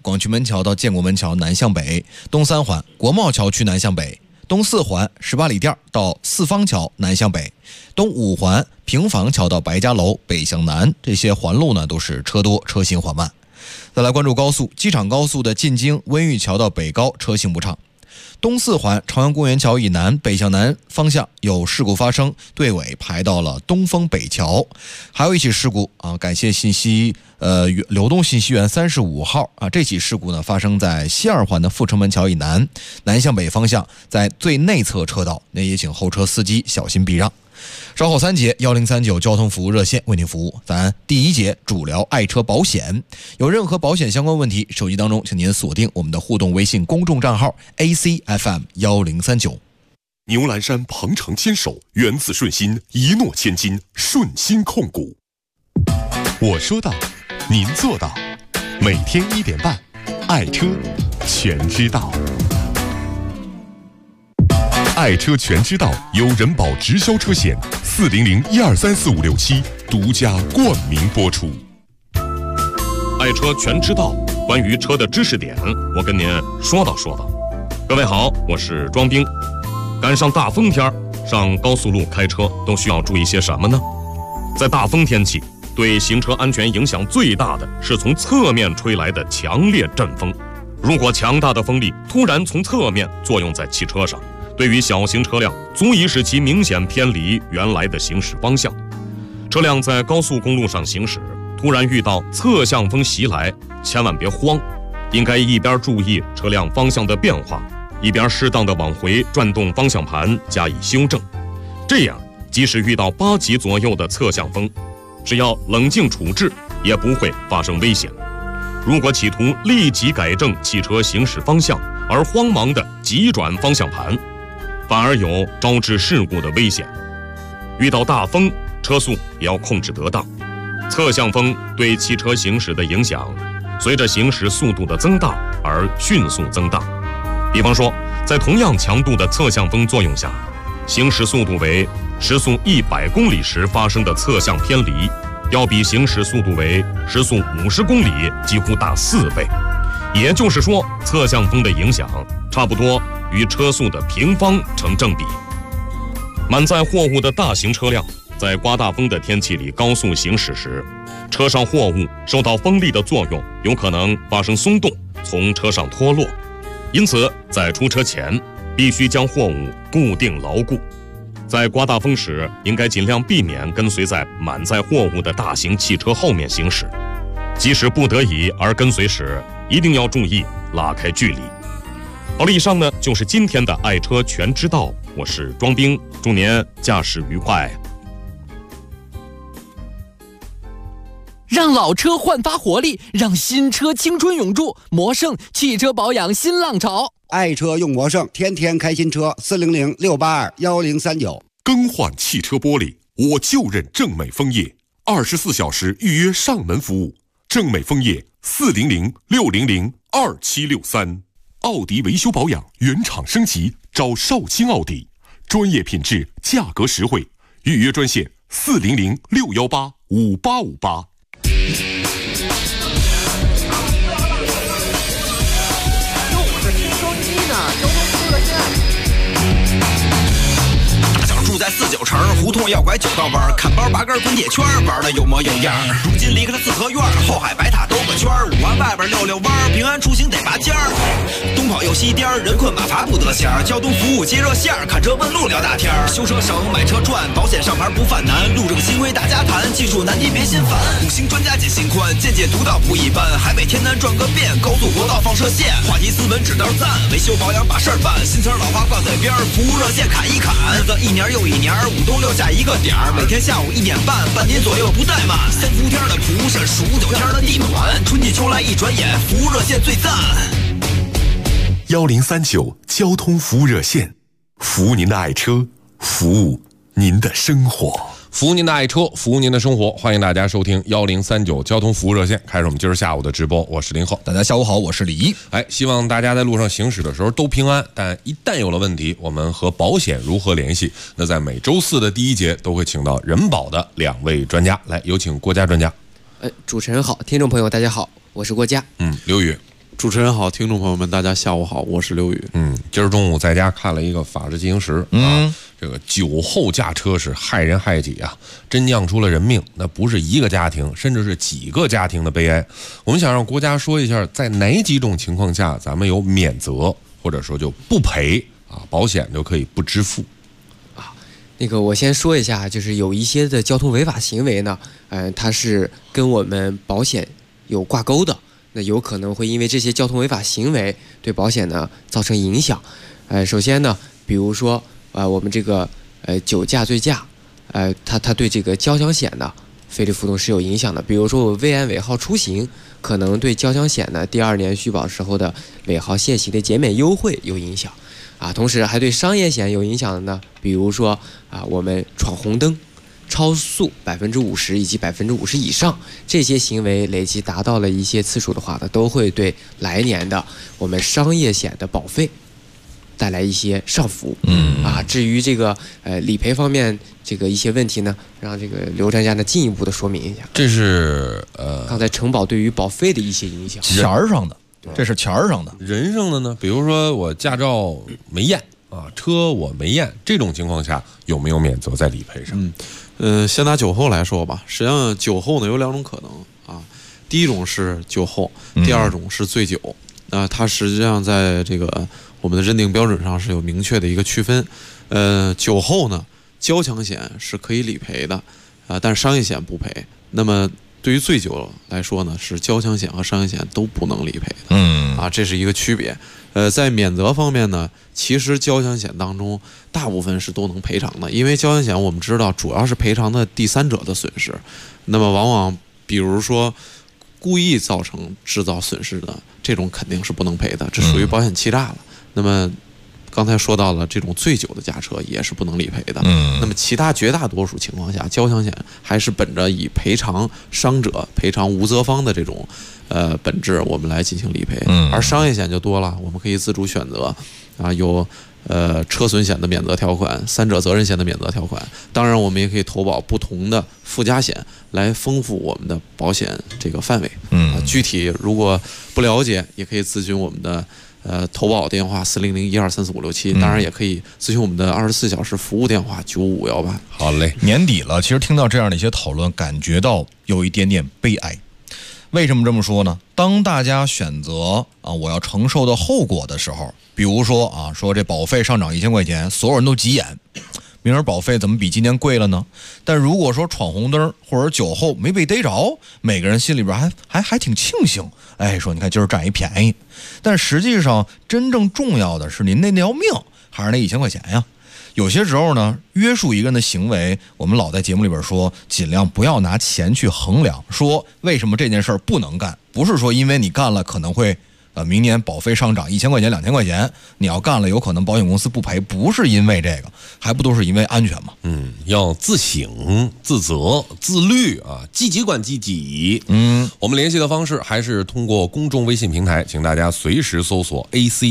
广渠门桥到建国门桥南向北，东3环国贸桥区南向北，东4环18里店到四方桥南向北，东5环平房桥到白家楼北向南，这些环路呢都是车多车行缓慢。再来关注高速，机场高速的进京温榆桥到北高车行不畅。东4环朝阳公园桥以南北向南方向有事故发生，队尾排到了东风北桥。还有一起事故啊，感谢流动信息源35号啊，这起事故呢发生在西2环的阜成门桥以南，南向北方向在最内侧车道，那也请后车司机小心避让。稍后3节1039交通服务热线为您服务。咱第1节主聊爱车保险，有任何保险相关问题，手机当中请您锁定我们的互动微信公众账号 ACFM1039。 牛栏山鹏程牵手，源自顺心，一诺千金，顺心控股。我说到，您做到，每天1点半，爱车全知道。爱车全知道由人保直销车险400123456独家冠名播出。 爱车全知道，关于车的知识点，我跟您说道说道。各位好，我是庄兵。赶上大风天，上高速路开车都需要注意些什么呢？在大风天气，对行车安全影响最大的是从侧面吹来的强烈阵风。如果强大的风力突然从侧面作用在汽车上，对于小型车辆足以使其明显偏离原来的行驶方向。车辆在高速公路上行驶，突然遇到侧向风袭来，千万别慌，应该一边注意车辆方向的变化，一边适当的往回转动方向盘加以修正。这样即使遇到8级左右的侧向风，只要冷静处置，也不会发生危险。如果企图立即改正汽车行驶方向而慌忙的急转方向盘，反而有招致事故的危险。遇到大风，车速也要控制得当。侧向风对汽车行驶的影响，随着行驶速度的增大而迅速增大。比方说，在同样强度的侧向风作用下，行驶速度为时速100公里时发生的侧向偏离，要比行驶速度为时速50公里几乎大4倍。也就是说，侧向风的影响差不多与车速的平方成正比。满载货物的大型车辆在刮大风的天气里高速行驶时，车上货物受到风力的作用，有可能发生松动，从车上脱落。因此，在出车前必须将货物固定牢固。在刮大风时，应该尽量避免跟随在满载货物的大型汽车后面行驶。即使不得已而跟随时，一定要注意拉开距离。好了，以上呢就是今天的爱车全知道，我是庄兵，祝您驾驶愉快。 让老车焕发活力，让新车青春永驻。魔胜汽车保养新浪潮， 爱车用魔胜，天天开新车。400-682-1039。 更换汽车玻璃，我就认正美枫叶，24小时预约上门服务。正美枫叶400-600-2763。奥迪维修保养原厂升级，找绍兴奥迪，专业品质，价格实惠。预约专线400-618-5858。 在49城胡同要拐9道弯，看包拔根滚铁圈，玩的有模有样。如今离开了四合院，后海白塔兜个圈，5环外边溜弯，平安出行得拔尖儿。东跑又西颠，人困马乏不得闲。交通服务接热线，看车问路聊大天。修车省，买车赚，保险上牌不犯难。路政新规大家谈，技术难题别心烦。5星专家解心宽，见解独到不一般。海北天南转个遍，高速国道放射线。话题斯文指道赞，维修保养把事儿办。新词老话挂嘴边，服务热线砍一砍。日子一年又一年，5都留下一个点儿，每天下午1点半，半年左右不怠慢。3伏天的蒲扇，数9天的地暖，春季秋来一转眼，服务热线最赞。 1039交通服务热线，服务您的爱车，服务您的生活。 服务您的爱车，服务您的生活，欢迎大家收听1039交通服务热线，开始我们今儿下午的直播。我是林浩， 大家下午好，我是李一。 希望大家在路上行驶的时候都平安，但一旦有了问题，我们和保险如何联系？那在每周四的第1节都会请到人保的2位专家，来有请郭佳专家。 主持人好，听众朋友大家好，我是郭佳。 刘宇。 主持人好，听众朋友们，大家下午好，我是刘宇。 今儿中午在家看了一个《法制进行时》啊，这个酒后驾车是害人害己啊，真酿出了人命，那不是一个家庭，甚至是几个家庭的悲哀。我们想让国家说一下，在哪几种情况下咱们有免责，或者说就不赔啊，保险就可以不支付。 那个我先说一下，就是有一些的交通违法行为呢，它是跟我们保险有挂钩的。那有可能会因为这些交通违法行为对保险呢造成影响。首先呢，比如说我们这个酒驾醉驾，它对这个交强险呢费率浮动是有影响的。比如说我未按尾号出行，可能对交强险呢第2年续保时候的尾号限行的减免优惠有影响啊。同时还对商业险有影响的呢，比如说我们闯红灯、超速50%以及50%以上，这些行为累计达到了一些次数的话呢，都会对来年的我们商业险的保费带来一些上浮。至于这个理赔方面这个一些问题呢，让这个刘专家呢进一步的说明一下。 这是刚才承保对于保费的一些影响， 钱儿上的，这是钱儿上的。 人上的呢，比如说我驾照没验啊，车我没验，这种情况下有没有免责在理赔上？ 先拿酒后来说吧。实际上酒后呢有2种可能啊，第一种是酒后，第2种是醉酒。它实际上在这个我们的认定标准上是有明确的一个区分。酒后呢，交强险是可以理赔的但是商业险不赔。那么对于醉酒来说呢，是交强险和商业险都不能理赔的。这是一个区别。在免责方面呢，其实交强险当中大部分是都能赔偿的，因为交强险我们知道主要是赔偿的第三者的损失。那么往往比如说故意制造损失的这种肯定是不能赔的，这属于保险欺诈了。那么刚才说到了这种醉酒的驾车也是不能理赔的。那么其他绝大多数情况下，交强险还是本着以赔偿伤者、赔偿无责方的这种本质，我们来进行理赔。而商业险就多了，我们可以自主选择有车损险的免责条款、三者责任险的免责条款。当然，我们也可以投保不同的附加险来丰富我们的保险这个范围。具体如果不了解，也可以咨询我们的投保电话40012345667，当然也可以咨询我们的24小时服务电话95518。 好嘞， 年底了，其实听到这样的一些讨论，感觉到有一点点悲哀。为什么这么说呢？当大家选择我要承受的后果的时候，比如说说这保费上涨1000块钱，所有人都急眼，明儿保费怎么比今年贵了呢？但如果说闯红灯或者酒后没被逮着，每个人心里边还挺庆幸，说你看今儿占一便宜。但实际上真正重要的是您那条命，还是那1000块钱呀。有些时候呢，约束一个人的行为，我们老在节目里边说，尽量不要拿钱去衡量，说为什么这件事儿不能干，不是说因为你干了可能会明年保费上涨1000块钱、2000块钱，你要干了有可能保险公司不赔，不是因为这个，还不都是因为安全吗？ 要自省、自责、自律积极管积极。我们联系的方式还是通过公众微信平台，请大家随时搜索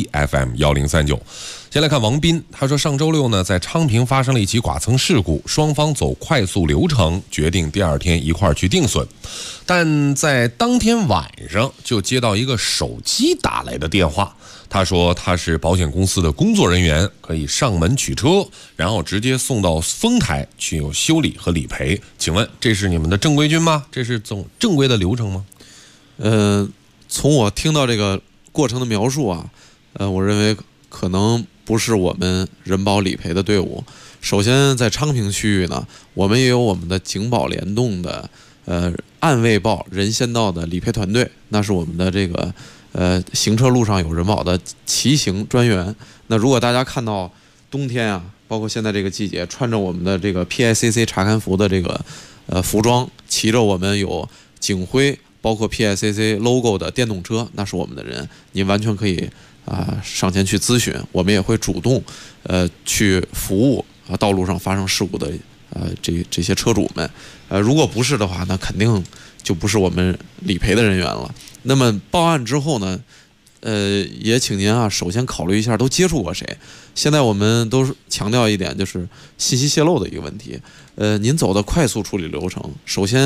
ACFM1039。先来看王斌，他说上周六呢，在昌平发生了一起剐蹭事故，双方走快速流程，决定第2天一块儿去定损。但在当天晚上就接到一个手机打来的电话，他说他是保险公司的工作人员，可以上门取车，然后直接送到丰台去有修理和理赔。请问这是你们的正规军吗？这是走正规的流程吗？ 从我听到这个过程的描述我认为可能不是我们人保理赔的队伍。首先在昌平区域呢，我们也有我们的警保联动的按未报人先到的理赔团队，那是我们的这个行车路上有人保的骑行专员。那如果大家看到冬天包括现在这个季节，穿着我们的这个 PICC 查勘服的这个服装，骑着我们有警徽包括 PICC logo 的电动车，那是我们的人，您完全可以上前去咨询，我们也会主动去服务道路上发生事故的这些车主们。如果不是的话，那肯定就不是我们理赔的人员了。那么报案之后呢，也请您首先考虑一下都接触过谁。现在我们都强调一点，就是信息泄露的一个问题。您走的快速处理流程，首先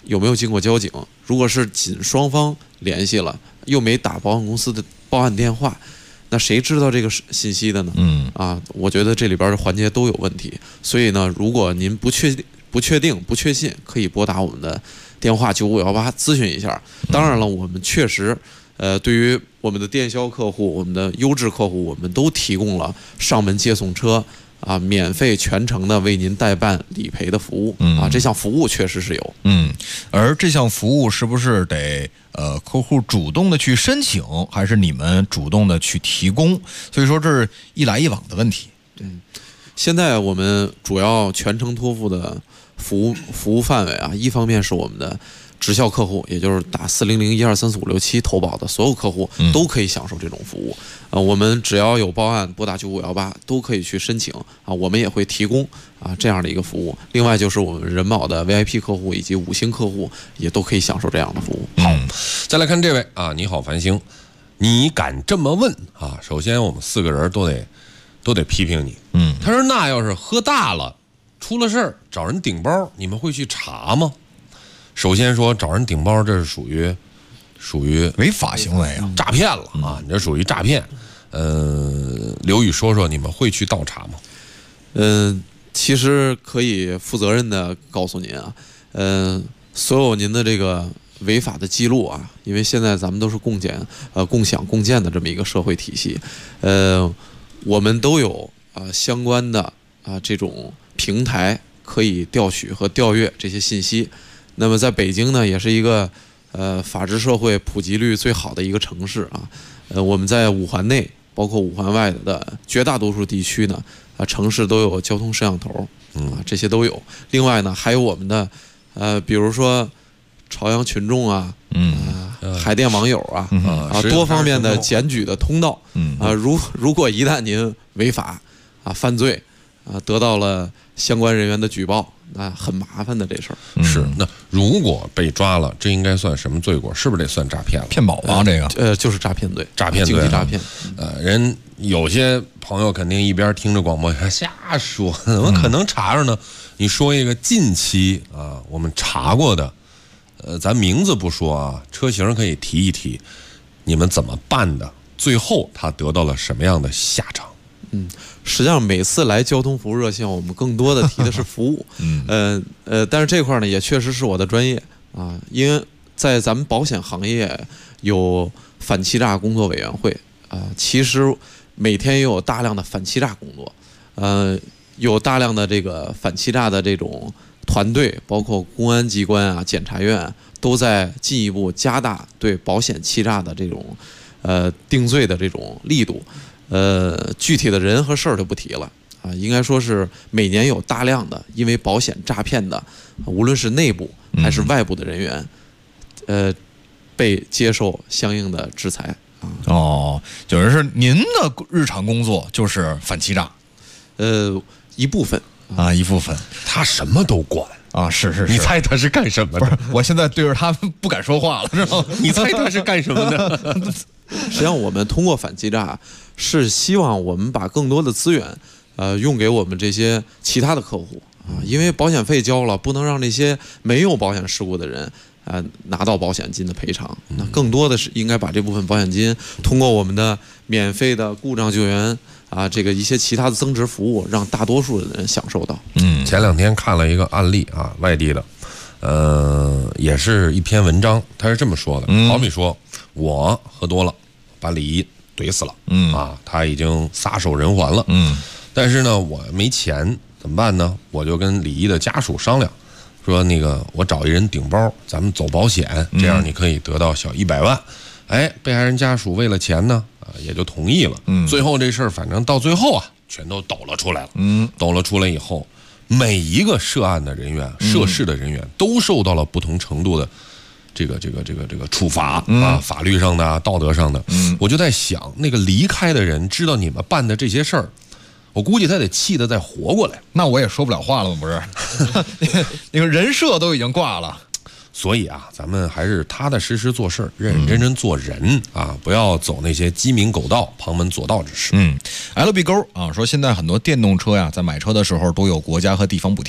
有没有经过交警？如果是仅双方联系了，又没打保险公司的报案电话，那谁知道这个信息的呢？我觉得这里边的环节都有问题。所以呢，如果您不确定、不确信，可以拨打我们的电话9518咨询一下。当然了，我们确实，对于我们的电销客户、我们的优质客户，我们都提供了上门接送车。免费全程的为您代办理赔的服务这项服务确实是有。 而这项服务是不是得客户主动的去申请，还是你们主动的去提供？所以说这是一来一往的问题。 现在我们主要全程托付的服务范围一方面是我们的直销客户，也就是打400-1234567投保的所有客户都可以享受这种服务。我们只要有报案，拨打9518都可以去申请我们也会提供这样的一个服务。另外就是我们人保的 VIP 客户以及5星客户也都可以享受这样的服务。 好，再来看这位你好繁星，你敢这么问首先我们4个人都得批评你。他说那要是喝大了出了事儿找人顶包，你们会去查吗？首先说找人顶包，这是属于违法行为诈骗了你这属于诈骗。刘宇说说你们会去倒查吗？ 其实可以负责任的告诉您所有您的这个违法的记录因为现在咱们都是共享共建的这么一个社会体系，我们都有相关的这种平台可以调取和调阅这些信息。那么在北京呢，也是一个法治社会普及率最好的一个城市我们在5环内，包括5环外的绝大多数地区呢，城市都有交通摄像头这些都有。另外呢，还有我们的比如说朝阳群众海淀网友多方面的检举的通道如果一旦您违法犯罪得到了相关人员的举报，那很麻烦的这事儿。 是，那如果被抓了，这应该算什么罪过？是不是得算诈骗了？ 骗保这个就是诈骗罪， 经济诈骗。 人有些朋友肯定一边听着广播瞎说，怎么可能查着呢？你说一个近期我们查过的，咱名字不说车型可以提一提，你们怎么办的？最后他得到了什么样的下场？ 实际上每次来交通服务热线，我们更多的提的是服务。但是这块呢，也确实是我的专业因为在咱们保险行业有反欺诈工作委员会其实每天也有大量的反欺诈工作，有大量的这个反欺诈的这种团队，包括公安机关检察院都在进一步加大对保险欺诈的这种定罪的这种力度。具体的人和事儿就不提了应该说是每年有大量的因为保险诈骗的，无论是内部还是外部的人员，被接受相应的制裁就是您的日常工作就是反欺诈， 一部分一部分， 他什么都管是， 你猜他是干什么的？ 不是，我现在对着他不敢说话了，知道吗？ 你猜他是干什么的？ 实际上，我们通过反欺诈是希望我们把更多的资源，用给我们这些其他的客户因为保险费交了，不能让那些没有保险事故的人拿到保险金的赔偿。那更多的是应该把这部分保险金通过我们的免费的故障救援这个一些其他的增值服务，让大多数的人享受到。 前2天看了一个案例外地的，也是一篇文章，他是这么说的：好比说我喝多了，把李姨怼死了，他已经撒手人寰了，但是呢，我没钱怎么办呢？我就跟李姨的家属商量，说那个我找一人顶包，咱们走保险，这样你可以得到小100万。被害人家属为了钱呢，也就同意了。最后这事儿反正到最后全都抖了出来了。抖了出来以后，每一个涉案的人员、涉事的人员都受到了不同程度的这个处罚法律上的道德上的。我就在想，那个离开的人知道你们办的这些事儿，我估计他得气得再活过来。 那我也说不了话了吗？不是，那个人设都已经挂了。 所以咱们还是踏踏实实做事，认真做人不要走那些鸡鸣狗盗、旁门左道之事。 LB 勾说现在很多电动车呀，在买车的时候都有国家和地方补贴。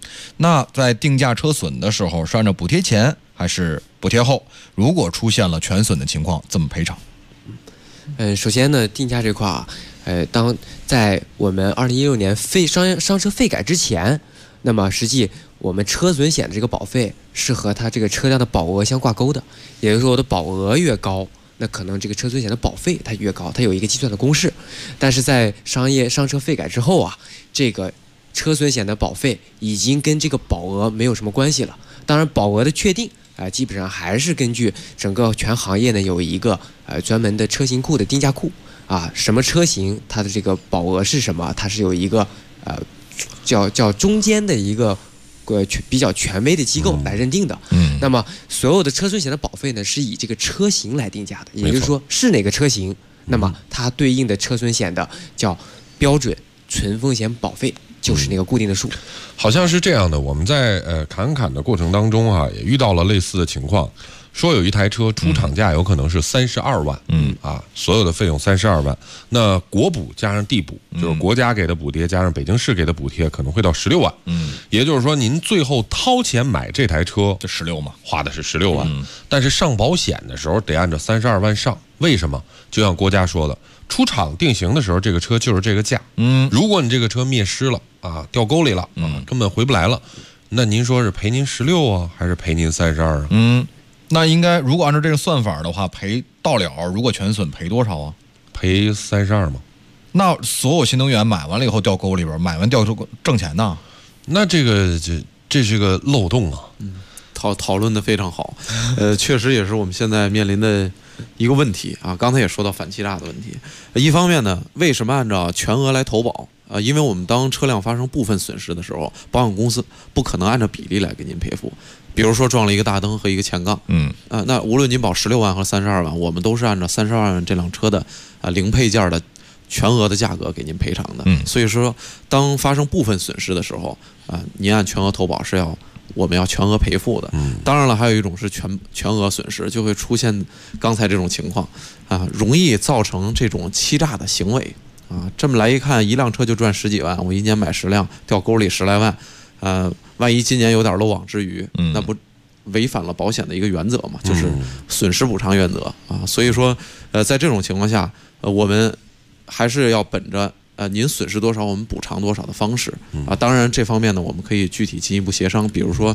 那在定价车损的时候，是按照补贴前还是补贴后？如果出现了全损的情况，怎么赔偿？ 首先呢，定价这块啊，当在我们2016年商车费改之前，那么实际我们车损险的这个保费是和它这个车辆的保额相挂钩的，也就是说我的保额越高，那可能这个车损险的保费它越高，它有一个计算的公式。但是在商车费改之后啊，这个车损险的保费已经跟这个保额没有什么关系了。当然，保额的确定基本上还是根据整个全行业呢有一个专门的车型库的定价库啊，什么车型它的这个保额是什么，它是有一个叫中间的一个比较权威的机构来认定的。那么所有的车损险的保费呢是以这个车型来定价的，也就是说是哪个车型，那么它对应的车损险的叫标准纯风险保费就是那个固定的数。 好像是这样的，我们在侃的过程当中啊，也遇到了类似的情况，说有一台车出厂价有可能是32万，所有的费用32万，那国补加上地补，就是国家给的补贴加上北京市给的补贴，可能会到16万，也就是说您最后掏钱买这台车， 这16嘛， 花的是16万，但是上保险的时候得按照32万上，为什么？就像国家说的，出厂定型的时候，这个车就是这个价。如果你这个车灭失了啊，掉沟里了啊，根本回不来了，那您说是赔您16啊，还是赔您32啊？ 那应该如果按照这个算法的话，赔到了，如果全损赔多少啊？ 赔32吗？ 那所有新能源买完了以后掉沟里边，买完掉挣钱呢？ 那这是个漏洞啊。 讨论的非常好，确实也是我们现在面临的一个问题啊。刚才也说到反欺诈的问题，一方面呢，为什么按照全额来投保？因为我们当车辆发生部分损失的时候，保险公司不可能按照比例来给您赔付。比如说撞了一个大灯和一个前杠，那无论您保16万和32万，我们都是按照32万这辆车的零配件的全额的价格给您赔偿的。所以说，当发生部分损失的时候，您按全额投保是我们要全额赔付的。当然了，还有一种是全额损失，就会出现刚才这种情况容易造成这种欺诈的行为这么来一看，一辆车就赚10几万，我一年买10辆，掉沟里10来万，万一今年有点漏网之鱼，那不违反了保险的一个原则嘛，就是损失补偿原则所以说，在这种情况下，我们还是要本着您损失多少，我们补偿多少的方式当然这方面呢，我们可以具体进一步协商，比如说，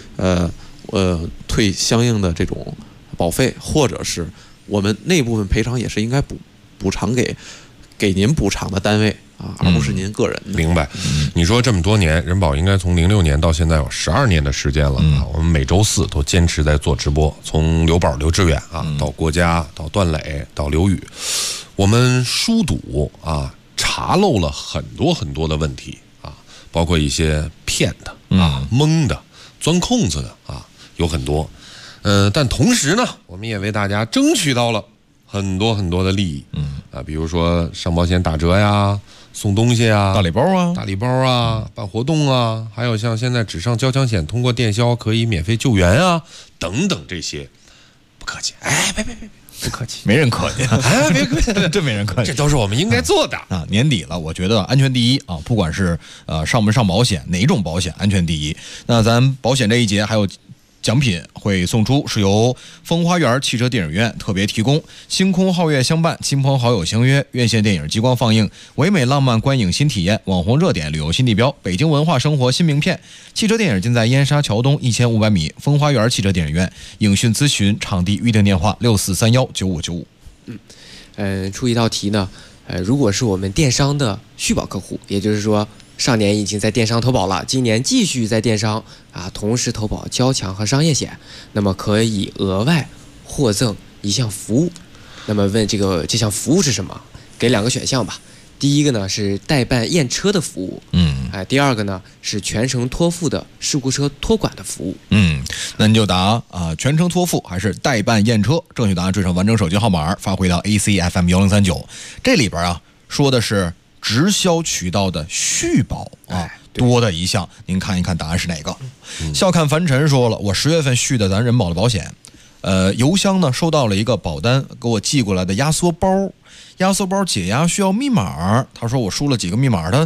退相应的这种保费，或者是我们那部分赔偿也是应该补偿给您补偿的单位而不是您个人的。 明白。你说这么多年，人保应该从06年到现在有12年的时间了我们每周4都坚持在做直播，从刘宝、刘志远到国家，到段磊，到刘宇，我们疏堵查漏了很多的问题包括一些骗的蒙的、钻空子的有很多。但同时呢，我们也为大家争取到了很多的利益比如说上保险打折呀，送东西呀， 大礼包啊， 办活动啊，还有像现在只上交强险通过电销可以免费救援啊等等这些。不客气，别不客气， 没人客气别客气， 真没人客气， 这都是我们应该做的年底了，我觉得安全第一不管是上不上保险，哪种保险安全第一。那咱保险这一节还有奖品会送出，是由风花园汽车电影院特别提供，星空皓月相伴，亲朋好友相约，院线电影激光放映，唯美浪漫观影新体验，网红热点旅游新地标，北京文化生活新名片。汽车电影尽在燕莎桥东1500米风花园汽车电影院，影讯咨询场地预订电话64319595。 出一道题呢，如果是我们电商的续保客户，也就是说上年已经在电商投保了，今年继续在电商同时投保交强和商业险，那么可以额外获赠一项服务。那么问这项服务是什么？给2个选项吧。第一个呢是代办验车的服务，第二个呢是全程托付的事故车托管的服务。 那你就答全程托付还是代办验车？正确答案缀上完整手机号码发回到 ACFM1039。这里边说的是直销渠道的续保多的一项，您看一看答案是哪个？笑看凡尘说了，我10月份续的咱人保的保险，邮箱呢收到了一个保单给我寄过来的压缩包，解压需要密码，他说我输了几个密码，他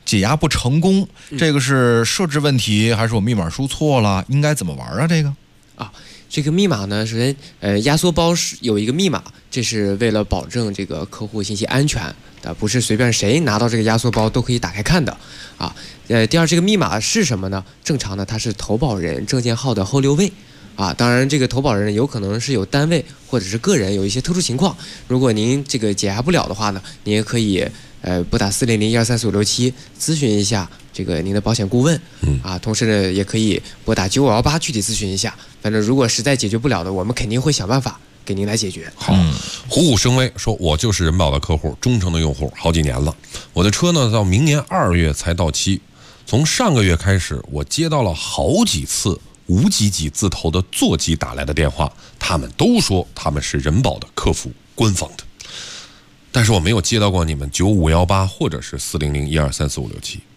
解压不成功，这个是设置问题还是我密码输错了？应该怎么玩啊？这个这个密码呢，首先压缩包是有一个密码，这是为了保证这个客户信息安全的，不是随便谁拿到这个压缩包都可以打开看的啊。第二，这个密码是什么呢？正常呢，它是投保人证件号的后6位。当然，这个投保人有可能是有单位或者是个人有一些特殊情况，如果您这个解压不了的话呢，您也可以拨打400-1234567咨询一下这个您的保险顾问，同时呢也可以拨打9518具体咨询一下。反正如果实在解决不了的，我们肯定会想办法给您来解决。 好，虎虎生威说，我就是人保的客户，忠诚的用户，好几年了。我的车呢到明年2月才到期，从上个月开始，我接到了好几次无几几字头的座机打来的电话，他们都说他们是人保的客服，官方的，但是我没有接到过你们9518或者是400-1234567。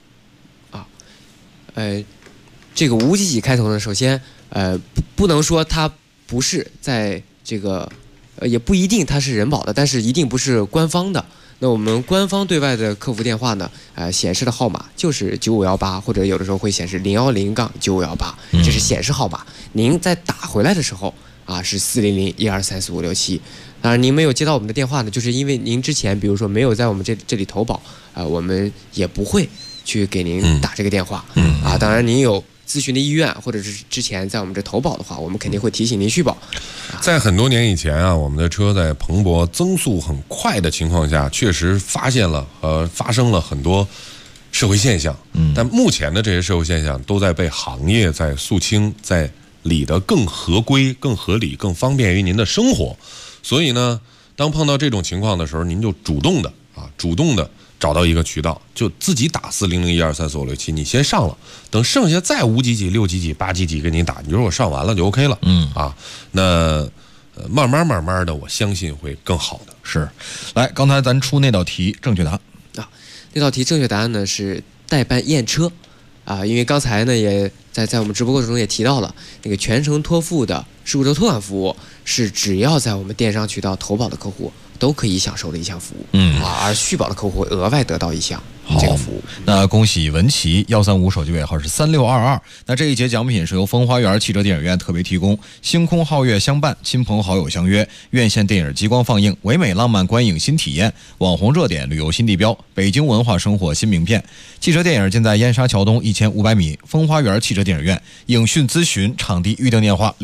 这个无几几开头呢，首先不能说它不是在这个也不一定它是人保的，但是一定不是官方的。那我们官方对外的客服电话呢，显示的号码就是9518，或者有的时候会显示010-9518，这是显示号码。您在打回来的时候是400-1234567。当然，您没有接到我们的电话呢，就是因为您之前比如说没有在我们这里投保，我们也不会去给您打这个电话。当然，您有咨询的意愿，或者是之前在我们这投保的话，我们肯定会提醒您续保。 在很多年以前我们的车在蓬勃增速很快的情况下，确实发生了很多社会现象。但目前的这些社会现象都在被行业在肃清，在理得更合规、更合理、更方便于您的生活。所以呢，当碰到这种情况的时候，您就主动的找到一个渠道，就自己打400-1234567，你先上了，等剩下再5几几、6几几、8几几给你打，你说我上完了就 OK 了。那慢慢的，我相信会更好的。 是，来，刚才咱出那道题正确答案那道题正确答案呢是代办验车因为刚才呢也在我们直播过程中也提到了，那个全程托付的事故车托管服务是只要在我们电商渠道投保的客户都可以享受的一项服务。而续保的客户额外得到一项这个服务。 那恭喜文琪135手机尾号是3622。那这一节奖品是由风花园汽车电影院特别提供，星空皓月相伴，亲朋好友相约，院线电影激光放映，唯美浪漫观影新体验，网红热点旅游新地标，北京文化生活新名片。汽车电影尽在燕莎桥东1500米风花园汽车电影院。影讯咨询场地预订电话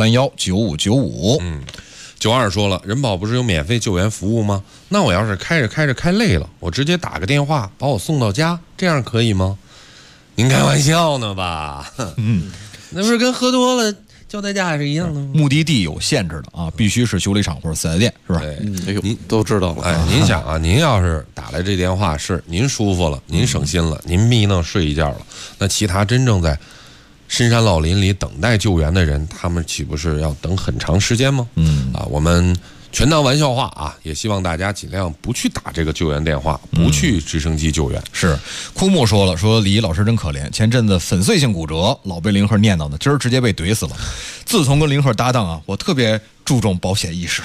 64319595。 92说了，人保不是有免费救援服务吗？那我要是开着开累了，我直接打个电话把我送到家，这样可以吗？您开玩笑呢吧？那不是跟喝多了交代驾是一样的吗？ 目的地有限制的必须是修理厂或者四S店，是吧？ 您都知道了。 您想您要是打来这电话是您舒服了，您省心了，您眯弄睡一觉了，那其他真正在深山老林里等待救援的人，他们岂不是要等很长时间吗？我们全当玩笑话也希望大家尽量不去打这个救援电话，不去直升机救援。 是，枯木说了，说李老师真可怜，前阵子粉碎性骨折，老被林鹤念叨的，今儿直接被怼死了。自从跟林鹤搭档我特别注重保险意识，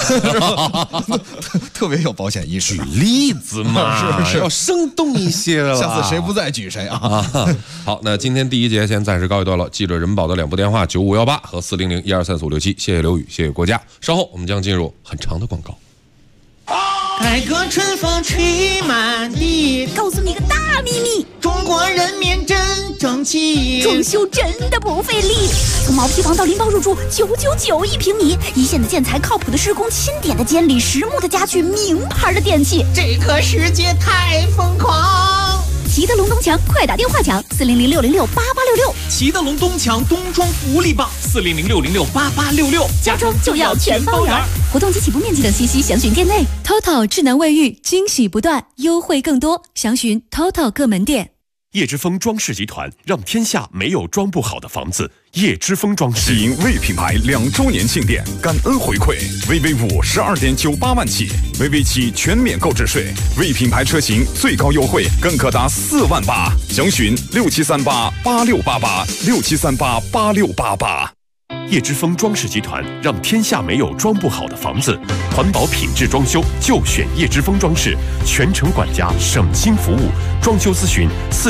特别有保险意识。 举例子嘛， 是要生动一些了。 下次谁不再举谁好，那今天第一节先暂时告一段落。记着人保的2部电话9518和400-1234567。谢谢刘宇，谢谢国家。稍后我们将进入很长的广告。 改革春风吹满地， 告诉你个大秘密， 中国人民真争气， 装修真的不费力。从毛坯房到拎包入住999一平米，一线的建材，靠谱的施工，钦点的监理，实木的家具，名牌的电器， 这个世界太疯狂。 齐德龙东墙，快打电话抢400-606-8866。 齐德龙东墙冬装福利棒，400-606-8866， 家装就要全包圆。活动及起步面积等信息详询店内。 TOTO 智能卫浴，惊喜不断，优惠更多，详询 TOTO 各门店。 叶之峰装饰集团让天下没有装不好的房子。叶之峰装饰喜迎魏品牌2周年庆典，感恩回馈，VV5 12.98万起，VV7全免购置税，魏品牌车型最高优惠更可达4万8，详询67388688，67388688。 叶之峰装饰集团让天下没有装不好的房子，环保品质装修就选叶之峰装饰，全程管家，省心服务。装修咨询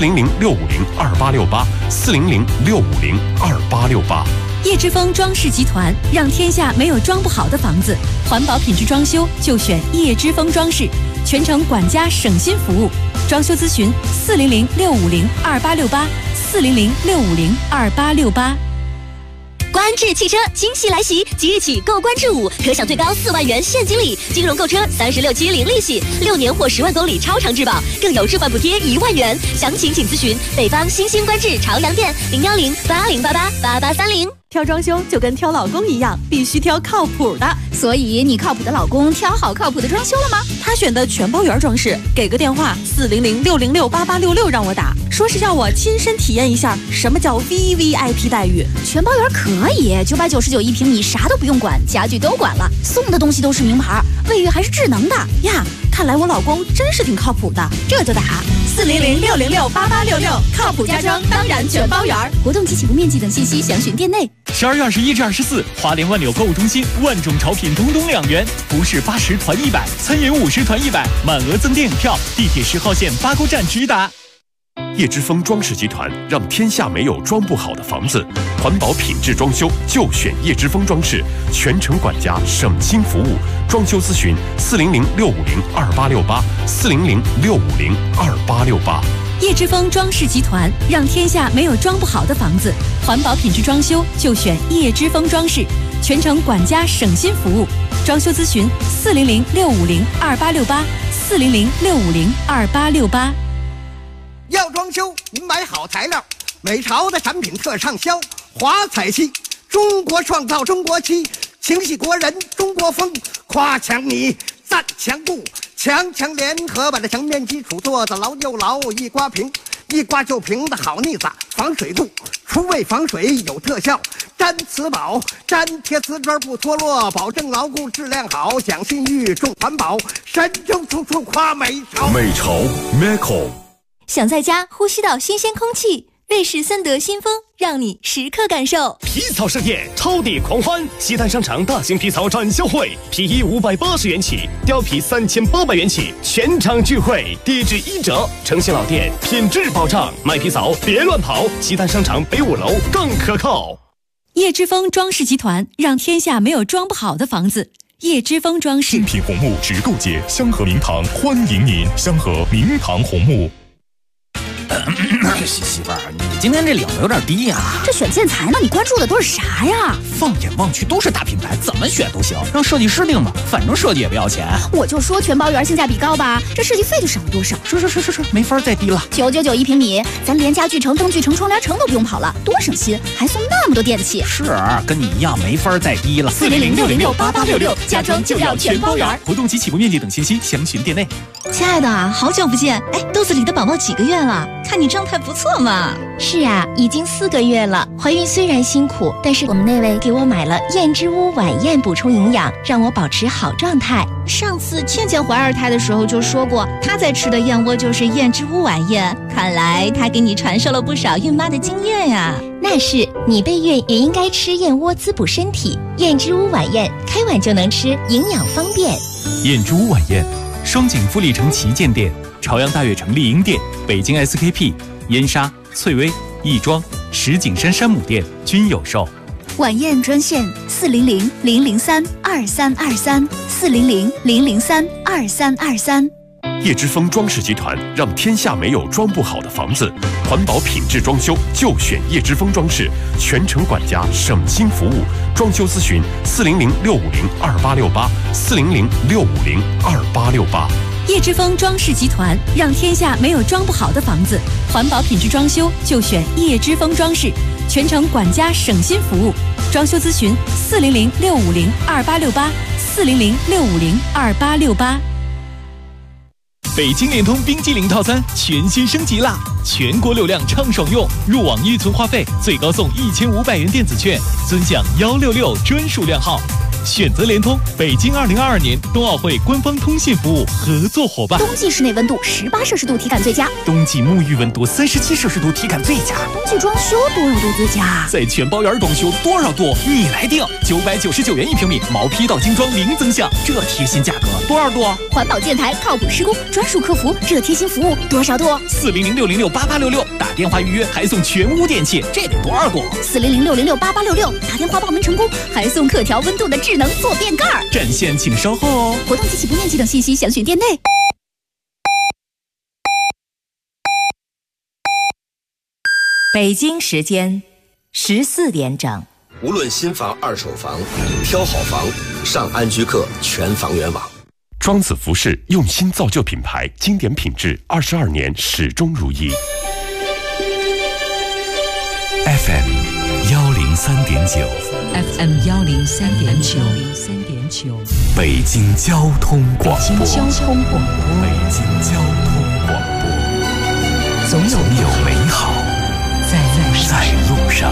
400-650-2868，400-650-2868。 叶之峰装饰集团让天下没有装不好的房子，环保品质装修就选叶之峰装饰，全程管家，省心服务。装修咨询400-650-2868，400-650-2868。 观致汽车惊喜来袭，即日起购观致5可享最高4万元现金礼，金融购车36期零利息，6年或10万公里超长质保，更有置换补贴1万元。详情请咨询北方新兴观致朝阳店010-8088-8830。 挑装修就跟挑老公一样，必须挑靠谱的。 所以你靠谱的老公挑好靠谱的装修了吗？ 他选的全包圆装饰，给个电话400-606-8866让我打，说是要我亲身体验一下什么叫 VVIP 待遇。 全包圆可以，999一平米，啥都不用管，家具都管了，送的东西都是名牌，卫浴还是智能的呀。看来我老公真是挺靠谱的， 这就打 400-606-8866，靠谱家装当然全包圆。 活动及起步面积等信息详询店内。 12月21至24，华联万柳购物中心万种潮品东东2元，服饰80团100，餐饮50团100，满额赠电影票。地铁10号线八沟站直达。 叶之峰装饰集团让天下没有装不好的房子，环保品质装修就选叶之峰装饰，全程管家，省心服务。装修咨询400-650-2868，400-650-2868。 叶之峰装饰集团让天下没有装不好的房子，环保品质装修就选叶之峰装饰，全程管家，省心服务。装修咨询400-650-2868，400-650-2868。 要装修，您买好材料，美潮的产品特畅销。华彩漆，中国创造中国漆，情系国人中国风。夸墙泥，赞墙布，强强联合把这墙面基础做得牢又牢，一刮平，一刮就平的好腻子，防水度，除味防水有特效。粘瓷宝，粘贴瓷砖不脱落，保证牢固质量好，讲信誉重环保，神州处处夸美潮。 美潮 Meco。 想在家呼吸到新鲜空气，瑞士森德新风让你时刻感受。 皮草盛宴，超抵狂欢！西单商场大型皮草展销会，皮衣580元起，貂皮3800元起，全场聚会，低至1折。诚信老店，品质保障，卖皮草别乱跑。西单商场北5楼更可靠。 叶之峰装饰集团让天下没有装不好的房子。叶之峰装饰， 精品红木直购节，香河明堂欢迎您，香河明堂红木。 媳妇儿，你今天这领子有点低呀。 这选建材呢，你关注的都是啥呀？ 放眼望去都是大品牌，怎么选都行，让设计师定吧，反正设计也不要钱。 我就说全包圆性价比高吧，这设计费就省了多少？ 是，没法再低了。 999一平米，咱连家具城、灯具城、窗帘城都不用跑了，多省心，还送那么多电器。 是，跟你一样没法再低了。 400-606-8866，家装就要全包圆。 活动及起步面积等信息详询店内。 亲爱的，好久不见，肚子里的宝宝几个月了？看你状态不错嘛。 是啊，已经4个月了。怀孕虽然辛苦，但是我们那位给我买了燕之屋晚宴补充营养，让我保持好状态。 上次倩倩怀2胎的时候就说过，她在吃的燕窝就是燕之屋晚宴，看来她给你传授了不少孕妈的经验呀。 那是，你备孕也应该吃燕窝滋补身体。燕之屋晚宴，开碗就能吃，营养方便。 燕之屋晚宴，双井富力城旗舰店、朝阳大悦城丽婴店、北京 SKP、燕莎、翠微、亦庄、石景山山姆店均有售。 晚宴专线400-003-2323，400-003-2323。 叶之峰装饰集团让天下没有装不好的房子，环保品质装修就选叶之峰装饰，全程管家，省心服务。装修咨询400-650-2868，400-650-2868。 叶之峰装饰集团让天下没有装不好的房子，环保品质装修就选叶之峰装饰，全程管家，省心服务。装修咨询400-650-2868，400-650-2868。 北京联通冰激凌套餐全新升级啦！全国流量畅爽用，入网预存话费最高送1500元电子券，尊享166专属量号。 选择联通，北京2022年冬奥会官方通信服务合作伙伴。 冬季室内温度18摄氏度体感最佳， 冬季沐浴温度37摄氏度体感最佳， 冬季装修多少度最佳？ 在全包园装修多少度？你来定，999元1平米，毛坯到精装零增项，这贴心价格多少度？ 环保建材，靠谱施工，专属客服，这贴心服务多少度 ？400-606-8866，打电话预约还送全屋电器，这得多少度 ？400-606-8866，打电话报名成功还送可调温度的智能坐便盖。 占线请稍后哦。 活动及起步面积等信息详询店内。 北京时间14点整。 无论新房、二手房，挑好房上安居客全房源网。 庄子服饰用心造就品牌，经典品质，22年始终如一。 FM 103.9 FM 103.9 北京交通广播。 北京交通广播。 北京交通广播。总有美好在路上。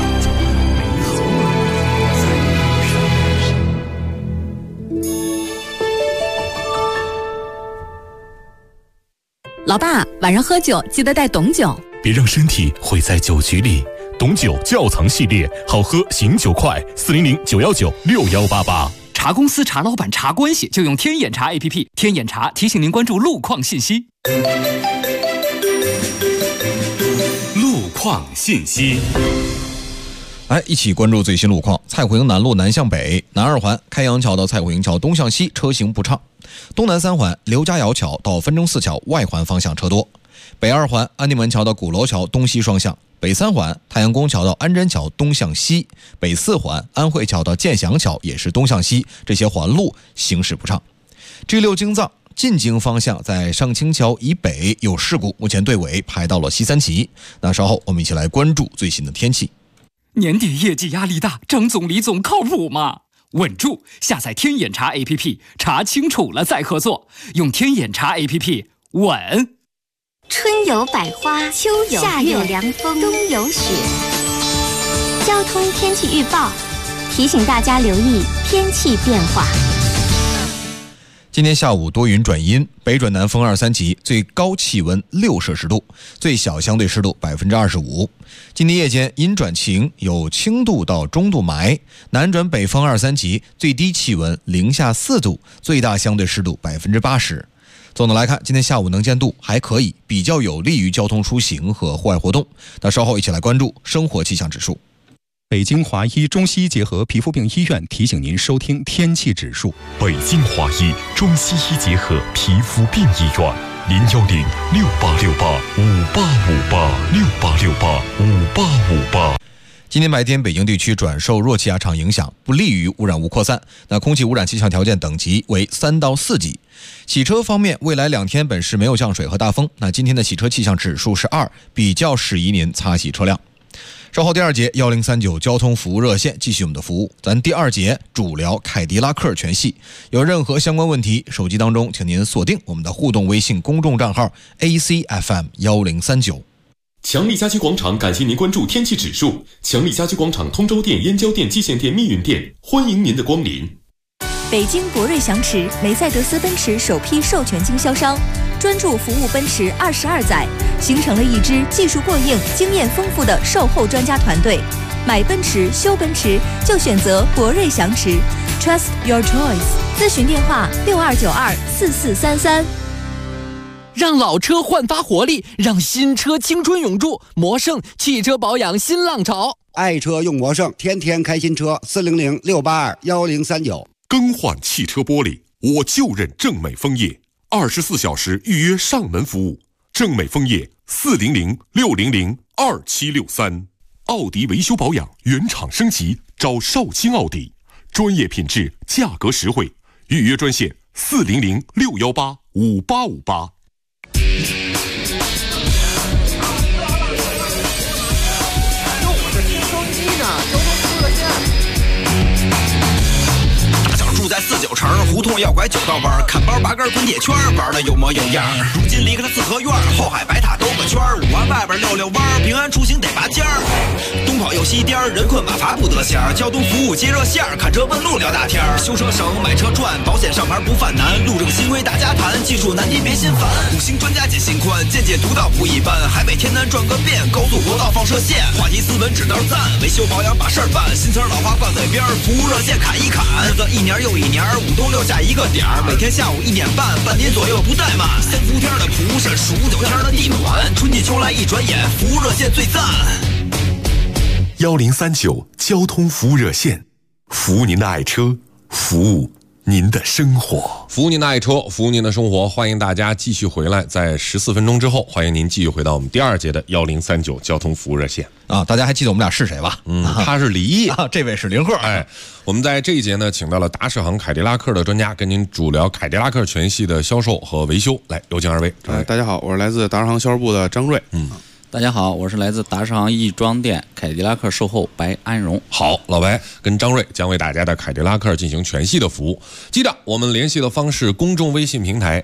老爸，晚上喝酒记得带董酒， 别让身体毁在酒局里。董酒窖藏系列，好喝醒酒快，400-919-6188。 查公司、查老板、查关系，就用天眼查 APP。天眼查提醒您关注路况信息。 路况信息。 一起关注最新路况。蔡胡营南路南向北，南二环开阳桥到蔡胡营桥东向西车行不畅；东南三环刘家窑桥到分钟寺桥外环方向车多；北二环安定门桥到鼓楼桥东西双向；北三环太阳宫桥到安贞桥东向西；北四环安慧桥到建祥桥也是东向西，这些环路行驶不畅。G6京藏进京方向在上清桥以北有事故，目前队尾排到了西三旗。那稍后我们一起来关注最新的天气。 年底业绩压力大，张总李总靠谱吗？稳住，下载天眼查 APP， 查清楚了再合作，用天眼查 APP 稳。 春有百花，秋有夏有凉风，冬有雪。交通天气预报提醒大家留意天气变化。 今天下午多云转阴，北转南风2、3级，最高气温6摄氏度，最小相对湿度25%。今天夜间阴转晴，有轻度到中度霾，南转北风2、3级，最低气温零下4度，最大相对湿度80%。总的来看，今天下午能见度还可以，比较有利于交通出行和户外活动。那稍后一起来关注生活气象指数。 北京华医中西医结合皮肤病医院提醒您收听天气指数。 北京华医中西医结合皮肤病医院，010-6868-5858，6868-5858。 今天白天北京地区转受弱气压场影响，不利于污染物扩散。那空气污染气象条件等级为3到4级。洗车方面，未来2天本市没有降水和大风。那今天的洗车气象指数是2，比较适宜您擦洗车辆。稍后第二节1039交通服务热线继续我们的服务，咱第二节主聊凯迪拉克全系。有任何相关问题，手机当中请您锁定我们的互动微信公众账号 ACFM1039。 强力家居广场感谢您关注天气指数。强力家居广场通州店、燕郊店、蓟县店、密云店，欢迎您的光临。 北京博瑞祥驰，梅赛德斯奔驰首批授权经销商，专注服务奔驰22载，形成了一支技术过硬、经验丰富的售后专家团队。买奔驰、修奔驰就选择博瑞祥驰 ，Trust your choice。咨询电话62924433。 让老车焕发活力，让新车青春永驻。魔盛汽车保养新浪潮， 爱车用魔盛，天天开新车。400-682-1039。 更换汽车玻璃，我就认正美枫叶，24小时预约上门服务。正美枫叶400-600-2763。奥迪维修保养原厂升级，找少卿奥迪，专业品质，价格实惠。预约专线400-618-5858。 住在49城，胡同要拐9道弯，看包拔根滚铁圈，玩的有模有样。如今离开了四合院，后海白塔兜个圈，5环外边溜溜弯，平安出行得拔尖儿。东跑又西颠，人困马乏不得闲，交通服务接热线，看车问路聊大天，修车省买车赚，保险上牌不犯难，路政新规大家谈，技术难题别心烦。5星专家解心宽，见解独到不一般，海北天南转个遍，高速国道放射线，话题斯文指道赞，维修保养把事儿办，新词老话挂嘴边，服务热线砍一砍，日子一年又一年，5冬6夏一个点儿，每天下午1点半，半点左右不怠慢。3伏天的蒲扇，数9天的地暖，春季秋来一转眼，服务热线最赞。 1039交通服务热线，服务您的爱车，服务您的生活， 服务您的爱车，服务您的生活。欢迎大家继续回来，在14分钟之后，欢迎您继续回到我们第2节的1039交通服务热线啊！大家还记得我们俩是谁吧？ 他是李毅啊，这位是林鹤。 哎，我们在这一节呢，请到了达世行凯迪拉克的专家，跟您主聊凯迪拉克全系的销售和维修。来，有请2位。 大家好，我是来自达世行销售部的张瑞。 大家好，我是来自达世行亦庄店凯迪拉克售后白安荣。 好，老白跟张瑞将为大家的凯迪拉克进行全系的服务。记得我们联系的方式：公众微信平台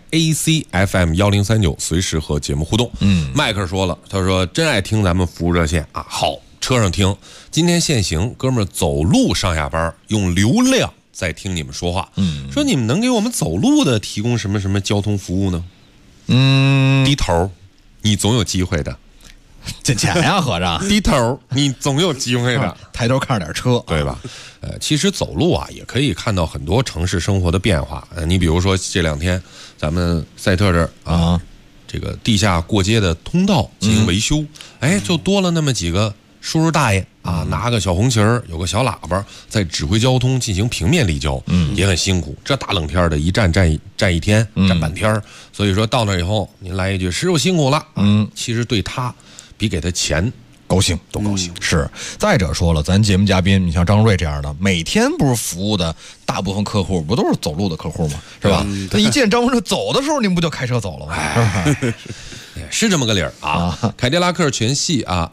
ACFM1039，随时和节目互动。迈克说了，他说真爱听咱们服务热线啊，好，车上听。今天限行，哥们儿走路上下班，用流量在听你们说话。说你们能给我们走路的提供什么交通服务呢？低头，你总有机会的。 捡钱呀，合着低头，你总有机会的。 抬头看点车， 对吧？其实走路啊，也可以看到很多城市生活的变化。你比如说这2天，咱们赛特这儿啊，这个地下过街的通道进行维修，哎，就多了那么几个叔叔大爷啊，拿个小红旗儿，有个小喇叭，在指挥交通进行平面立交，也很辛苦。这大冷天的，一站一天，站半天。所以说到那以后，您来一句师傅辛苦了，其实对他比给他钱高兴都高兴。是，再者说了，咱节目嘉宾，你像张瑞这样的，每天不是服务的大部分客户不都是走路的客户吗？是吧？那一见张瑞走的时候，您不就开车走了吗？ 是这么个理儿啊！凯迪拉克全系啊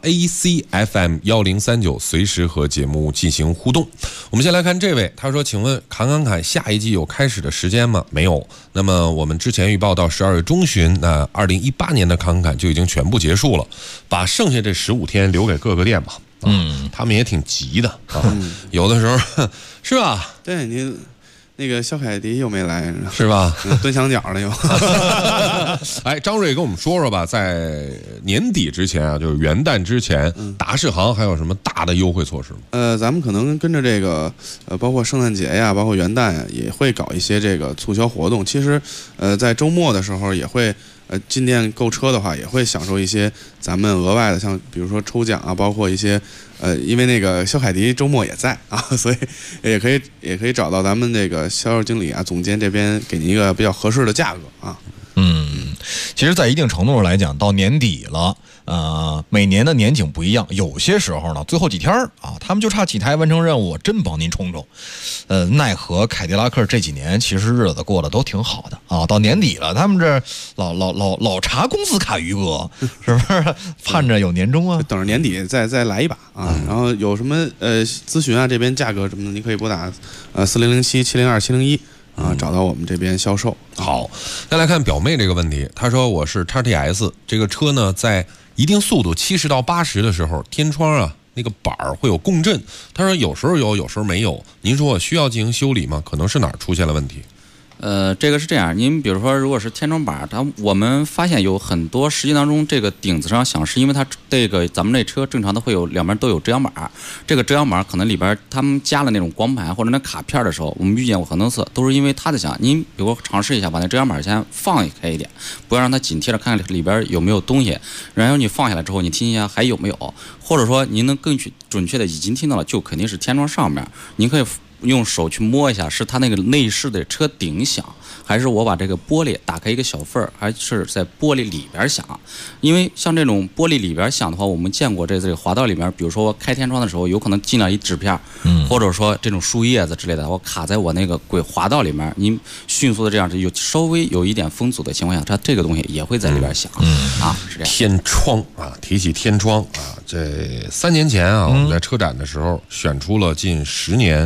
，ACFM1039，随时和节目进行互动。我们先来看这位，他说：“请问侃下一季有开始的时间吗？没有。那么我们之前预报到12月中旬，那2018年的侃就已经全部结束了，把剩下这15天留给各个店吧。他们也挺急的啊，有的时候是吧？ 对你。”那个小凯迪又没来， 是吧？ 蹲墙角了又。 哎，张瑞跟我们说说吧，在年底之前啊，就是元旦之前，达世行还有什么大的优惠措施吗？ 咱们可能跟着这个包括圣诞节呀，包括元旦呀，也会搞一些这个促销活动。其实，在周末的时候也会。进店购车的话，也会享受一些咱们额外的，像比如说抽奖啊，包括一些因为那个肖凯迪周末也在啊，所以也可以找到咱们这个销售经理啊、总监这边给您一个比较合适的价格啊。 其实，在一定程度上来讲，到年底了，每年的年景不一样，有些时候呢，最后几天啊，他们就差几台完成任务，真帮您冲冲。奈何凯迪拉克这几年其实日子过得都挺好的啊，到年底了，他们这老查工资卡余额，是不是盼着有年终啊？ 等着年底再来一把啊。然后有什么咨询啊，这边价格什么的，你可以拨打4007-702-701。找到我们这边销售。 好，再来看表妹这个问题，她说我是 XTS 这个车呢，在一定速度70到80的时候，天窗啊那个板儿会有共振，她说有时候有，有时候没有。您说我需要进行修理吗？可能是哪儿出现了问题？ 这个是这样，您比如说，如果是天窗板，我们发现有很多实际当中这个顶子上响，是因为它这个咱们这车正常的会有两边都有遮阳板，这个遮阳板可能里边他们加了那种光盘或者那卡片的时候，我们遇见过很多次，都是因为它的响。您比如尝试一下，把那遮阳板先放开一点，不要让它紧贴着，看看里边有没有东西。然后你放下来之后，你听一下还有没有，或者说您能更准确的已经听到了，就肯定是天窗上面，您可以用手去摸一下，是它那个内饰的车顶响，还是我把这个玻璃打开一个小缝儿，还是在玻璃里边响？因为像这种玻璃里边响的话，我们见过这个滑道里面，比如说开天窗的时候，有可能进了一纸片，或者说这种树叶子之类的，我卡在我那个滑道里面，您迅速的这样有稍微有一点风阻的情况下，它这个东西也会在里边响是这样。 天窗啊，提起天窗啊，这3年前啊，我们在车展的时候选出了近10年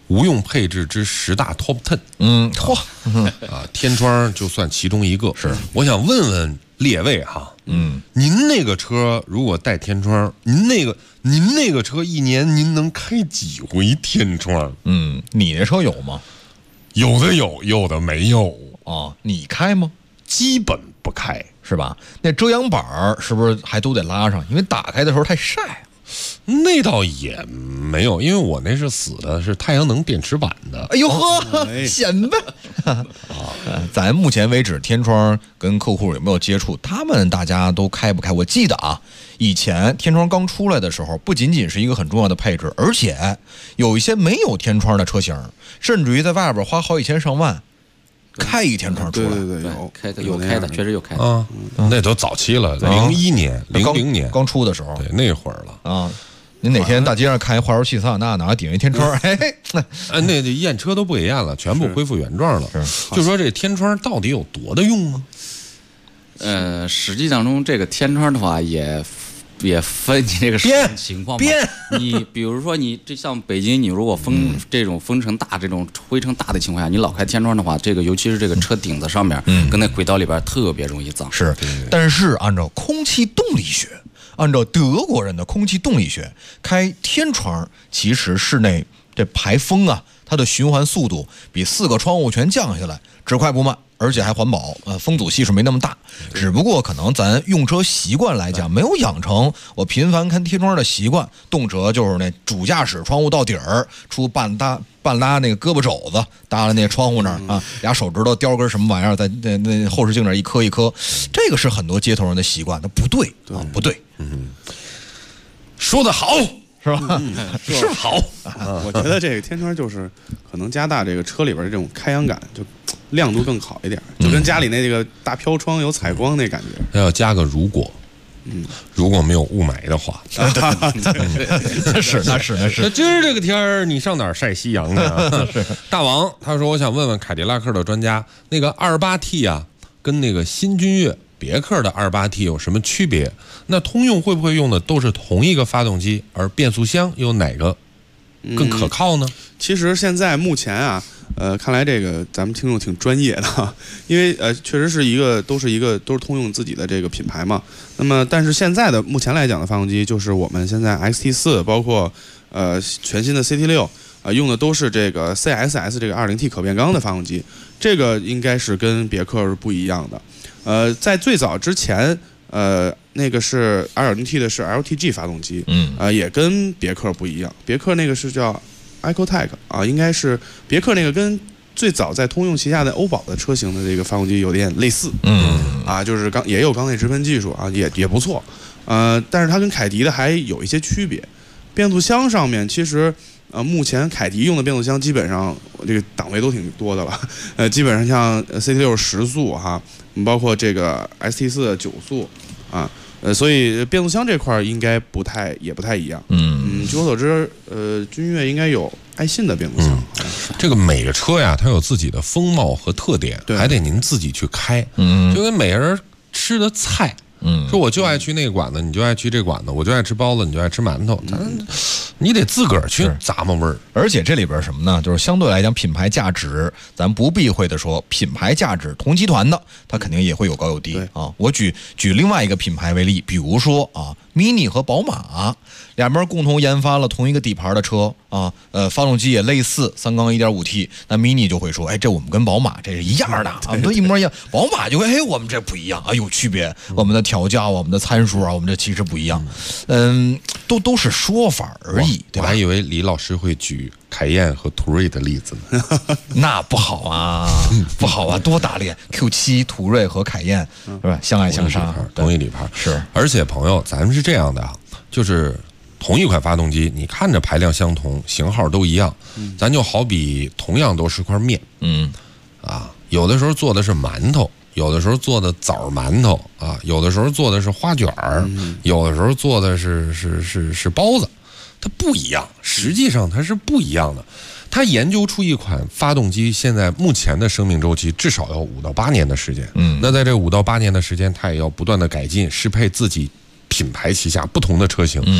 无用配置之10大 Top 10。天窗就算其中一个。 是， 我想问问列位哈，您那个车如果带天窗，您那个车一年您能开几回天窗？ 你那车有吗？ 有的有，有的没有。 你开吗？ 基本不开， 是吧？那遮阳板是不是还都得拉上？因为打开的时候太晒。 那倒也没有，因为我那是死的，是太阳能电池板的。 哎呦呵，显摆。咱目前为止，天窗跟客户有没有接触？大家都开不开？我记得啊，以前天窗刚出来的时候，不仅仅是一个很重要的配置，而且有一些没有天窗的车型，甚至于在外边花好几千上万。开一天窗出来， 对，有开的，确实有开的啊，那都早期了，01年、00年刚出的时候， 对，那会儿了啊。您哪天大街上看一化油器桑塔纳，拿顶一天窗， 那验车都不给验了，全部恢复原状了。就说这天窗到底有多的用呢？实际当中这个天窗的话也分你这个使用情况嘛。你比如说你这像北京，你如果这种风尘大、这种灰尘大的情况下，你老开天窗的话，这个尤其是这个车顶子上面，跟那轨道里边特别容易脏。 是，但是按照空气动力学，按照德国人的空气动力学，开天窗其实室内这排风啊，它的循环速度比4个窗户全降下来，只快不慢。而且还环保，风阻系数没那么大，只不过可能咱用车习惯来讲，没有养成我频繁看天窗的习惯，动辄就是那主驾驶窗户到底儿，出半拉那个胳膊肘子搭在那窗户那儿啊，俩手指头叼根什么玩意儿在那后视镜那儿一颗一颗，这个是很多街头人的习惯，那不对啊，不对。 说得好。 是吧？ 是好。 我觉得这个天窗就是可能加大这个车里边这种开阳感，就亮度更好一点，就跟家里那个大飘窗有采光那感觉。 那要加个如果，如果没有雾霾的话， 那是。 那今儿这个天儿，你上哪儿晒夕阳呢？大王他说，我想问问凯迪拉克的专家，那个28T 啊，跟那个新君越。别克的28T 有什么区别？那通用会不会用的都是同一个发动机，而变速箱有哪个更可靠呢？ 其实现在目前啊，看来这个咱们听众挺专业的，因为确实是都是通用自己的这个品牌嘛。那么，但是现在的目前来讲的发动机，就是我们现在 XT4，包括全新的 CT6。用的都是这个 CSS 这个2.0T 可变缸的发动机，这个应该是跟别克是不一样的。在最早之前，那个是 2.0T 的是 LTG 发动机，也跟别克不一样。别克那个是叫 EcoTec 啊，应该是别克那个跟最早在通用旗下的欧宝的车型的这个发动机有点类似，就是也有缸内直喷技术啊，也不错。但是它跟凯迪的还有一些区别。变速箱上面其实。目前凯迪用的变速箱基本上这个档位都挺多的了，基本上像 CT6 10速哈，包括这个 ST4 9速啊，所以变速箱这块应该也不太一样。据我所知，君越应该有爱信的变速箱。 这个每个车呀，它有自己的风貌和特点，还得您自己去开。就跟每个人吃的菜。说我就爱去那个馆子，你就爱去这馆子；我就爱吃包子，你就爱吃馒头。你得自个儿去咂摸味儿。 而且这里边什么呢？就是相对来讲，品牌价值，咱不避讳的说，品牌价值同集团的，它肯定也会有高有低啊。我举另外一个品牌为例，比如说啊，Mini 和宝马两边共同研发了同一个底盘的车啊，发动机也类似3缸 1.5T， 那 Mini 就会说，哎，这我们跟宝马这是一样的啊，我们都一模一样。宝马就会，哎，我们这不一样啊，有区别，我们的调教、我们的参数啊，我们这其实不一样。都是说法而已，对吧？ 我还以为李老师会举凯宴和途锐的例子呢。 那不好啊，不好啊，多打脸 ！Q7、途锐和凯宴是吧？相爱相杀， 同一底盘是。 而且朋友，咱们是这样的啊，就是同一款发动机，你看着排量相同，型号都一样，咱就好比同样都是块面，有的时候做的是馒头。有的时候做的枣馒头啊，有的时候做的是花卷儿，有的时候做的是包子，它不一样，实际上它是不一样的。它研究出一款发动机，现在目前的生命周期至少要5到8年的时间。那在这5到8年的时间，它也要不断的改进，适配自己品牌旗下不同的车型，肯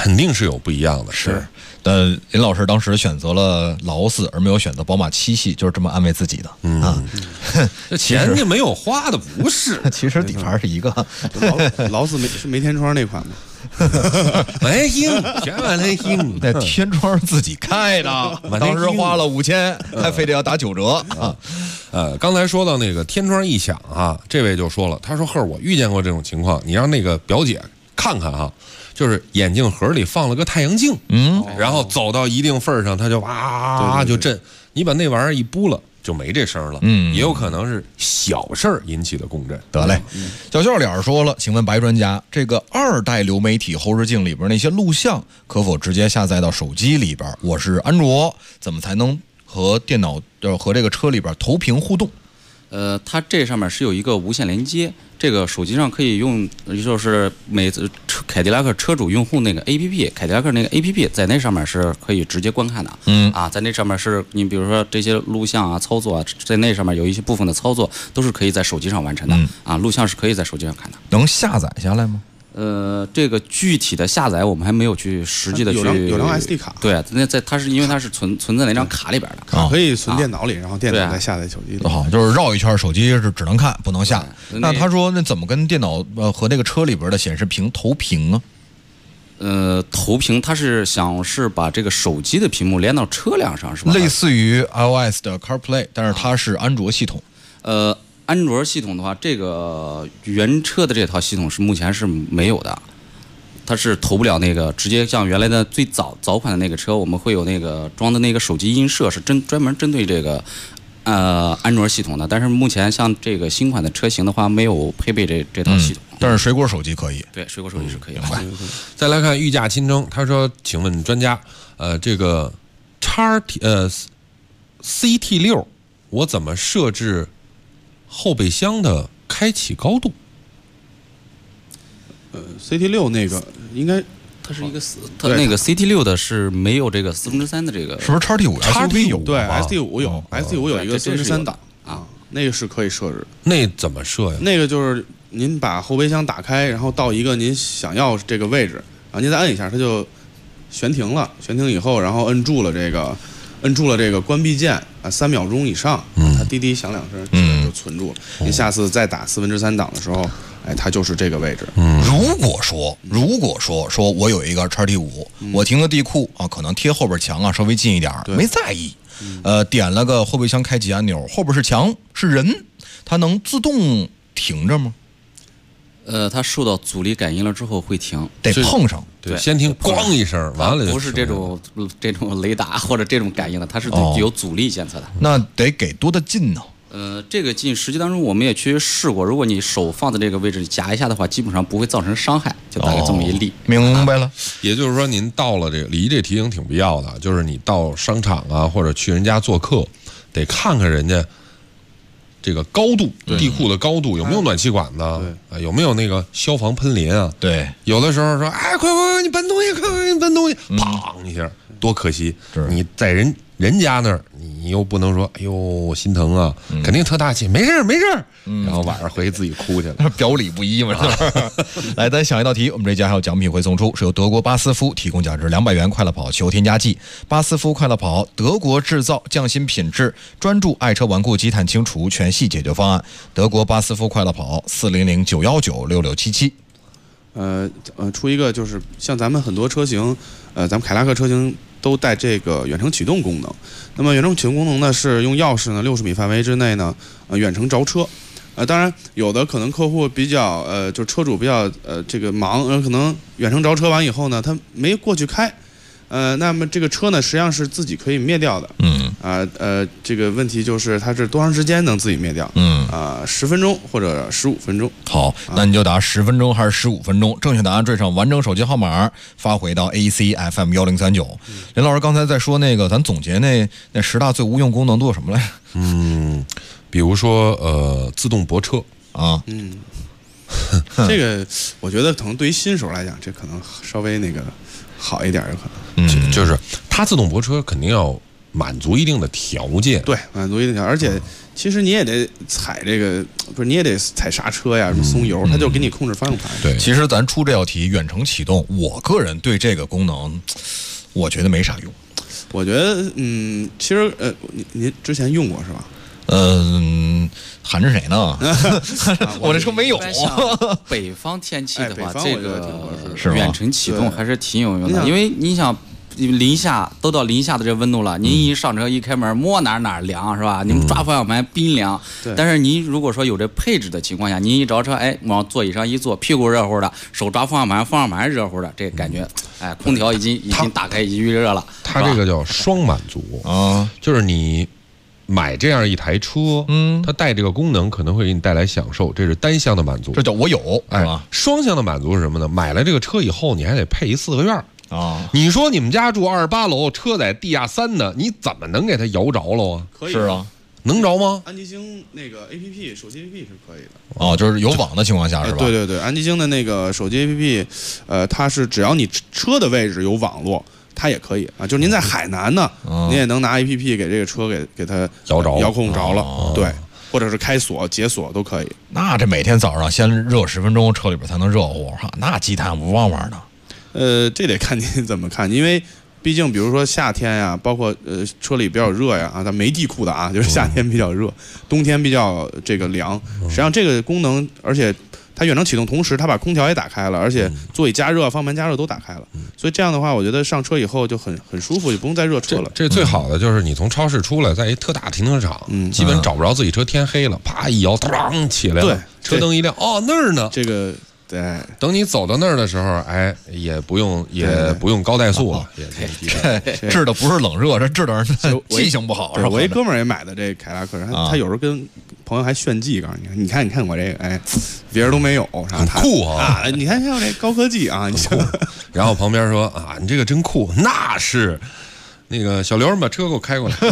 肯定是有不一样的。 是，但林老师当时选择了劳斯，而没有选择宝马7系，就是这么安慰自己的。 这钱就没有花的不是？ 其实底盘是一个。 劳斯没天窗那款吗？ 没听，千万没听。 那天窗是自己开的，当时花了5000，还非得要打9折啊。 刚才说到那个天窗异响啊，这位就说了，他说呵，我遇见过这种情况，你让那个表姐看看哈。就是眼镜盒里放了个太阳镜，然后走到一定份儿上，它就哇就震。你把那玩意儿一拨了，就没这声了。也有可能是小事儿引起的共振。 得嘞，小笑脸说了，请问白专家，这个2代流媒体后视镜里边那些录像可否直接下载到手机里边？我是安卓，怎么才能和电脑和这个车里边投屏互动？ 它这上面是有一个无线连接，这个手机上可以用，就是每次凯迪拉克车主用户那个 APP， 凯迪拉克那个 APP 在那上面是可以直接观看的。在那上面是你比如说这些录像啊、操作啊，在那上面有一些部分的操作都是可以在手机上完成的。录像是可以在手机上看的。 能下载下来吗？ 这个具体的下载我们还没有去实际的去有张 SD 卡。 对，那它是因为它是存在那张卡里边的， 可以存电脑里，然后电脑再下载手机里。 好，就是绕一圈，手机是只能看不能下。那他说那怎么跟电脑和那个车里边的显示屏投屏啊？ 投屏它是想是把这个手机的屏幕连到车辆上是吧？ 类似于 iOS 的 CarPlay， 但是它是安卓系统。 安卓系统的话，这个原车的这套系统是目前是没有的，它是投不了那个直接像原来的最早款的那个车，我们会有那个装的那个手机音摄是专门针对这个安卓系统的，但是目前像这个新款的车型的话，没有配备这套系统。 但是水果手机可以。 对，水果手机是可以的。 再来看御驾亲征，他说：“请问专家，这个CT6 我怎么设置？”后备箱的开启高度 ，CT6那个应该它是一个它那个 CT6的是没有这个3/4的这个， 是不是 XT5 SUV 有？ 对 ，ST5 有 ，ST5 有一个3/3档啊，那个是可以设置。 那怎么设呀？ 那个就是您把后备箱打开，然后到一个您想要这个位置，然后您再摁一下，它就悬停了。悬停以后，然后摁住了这个关闭键3秒钟以上，它滴滴响2声，就存住了。您下次再打3/4档的时候，它就是这个位置。 如果说我有一个 XT5，我停个地库啊，可能贴后边墙啊，稍微近一点，没在意，点了个后备箱开启按钮，后边是墙是人，它能自动停着吗？ 它受到阻力感应了之后会停， 得碰上。 对，先听咣一声，完了不是这种雷达或者这种感应的，它是有阻力监测的。 那得给多大劲呢？ 这个劲实际当中我们也去试过，如果你手放在这个位置夹一下的话，基本上不会造成伤害，就大概这么一力。 明白了。 也就是说，您到了这个李姨这提醒挺必要的，就是你到商场啊或者去人家做客，得看看人家这个高度，地库的高度有没有暖气管子，有没有那个消防喷淋啊？ 对， 有的时候说，哎，快，你搬东西，快，你搬东西，砰一下，多可惜！你在人家那儿，你又不能说，哎呦，我心疼啊，肯定特大气，没事儿，然后晚上回去自己哭去了， 表里不一嘛。来，咱想一道题，我们这家还有奖品会送出，是由德国巴斯夫提供价值200元快乐跑汽油添加剂。巴斯夫快乐跑，德国制造，匠心品质，专注爱车顽固积碳清除全系解决方案。德国巴斯夫快乐跑，400-919-6677。 出一个就是像咱们很多车型，咱们凯迪拉克车型都带这个远程启动功能。那么远程启动功能呢，是用钥匙呢60米范围之内呢，远程着车。当然有的可能客户比较就车主比较这个忙，可能远程着车完以后呢，他没过去开。那么这个车呢，实际上是自己可以灭掉的。这个问题就是它是多长时间能自己灭掉？10分钟或者15分钟。 好，那你就答10分钟还是15分钟？正确答案缀上完整手机号码，发回到 ACFM 1039。林老师刚才在说那个，咱总结那10大最无用功能都有什么来？ 比如说自动泊车啊。 这个我觉得可能对于新手来讲，这可能稍微那个好一点，有可能。 就是它自动泊车肯定要满足一定的条件。 对，满足一定条件，而且其实你也得踩这个，不是你也得踩刹车呀，什么松油，它就给你控制方向盘。 对， 其实咱出这道题远程启动，我个人对这个功能，我觉得没啥用。 我觉得，其实您之前用过是吧？ 含着谁呢？我这车没有。 北方天气的话，这个是远程启动还是挺有用的，因为你想。零下都到零下的这温度了，您一上车一开门，摸哪凉是吧？您抓方向盘冰凉。但是您如果说有这配置的情况下，您一着车，哎，往座椅上一坐，屁股热乎的，手抓方向盘，方向盘热乎的，这个感觉，哎，空调已经打开，已经预热了。 它这个叫双满足啊，就是你买这样一台车，它带这个功能可能会给你带来享受，这是单向的满足。 这叫我有，是吧？ 双向的满足是什么呢？买了这个车以后，你还得配一4个院。你说你们家住28楼，车在地下3呢，你怎么能给它摇着了啊？ 可以， 是啊， 能着吗？ 安吉星那个 APP 手机 APP 是可以的。 就是有网的情况下是吧？ 对，安吉星的那个手机 APP，它是只要你车的位置有网络，它也可以啊。就是您在海南呢，您也能拿 APP 给这个车给它摇着遥控着了，对，或者是开锁解锁都可以。 那这每天早上先热10分钟，车里边才能热乎哈，那鸡蛋不旺旺呢。 这得看您怎么看，因为毕竟比如说夏天呀，包括车里比较热呀啊，它没地库的啊，就是夏天比较热，冬天比较这个凉。实际上这个功能，而且它远程启动同时，它把空调也打开了，而且座椅加热、方向盘加热都打开了，所以这样的话，我觉得上车以后就很舒服，就不用再热车了。 这最好的就是你从超市出来，在一特大停车场，基本找不着自己车，天黑了，啪一摇，当起来了， 对， 车灯一亮，哦那儿呢， 这个。对， 等你走到那儿的时候，哎，也不用高怠速了， 治的不是冷热，这治的人记性不好。 我一哥们儿也买的这凯拉克，他有时候跟朋友还炫技，告诉你看我这个，哎，别人都没有， 很酷啊！ 你看我这高科技啊，你然后旁边说啊，你这个真酷，那是那个小刘把车给我开过来。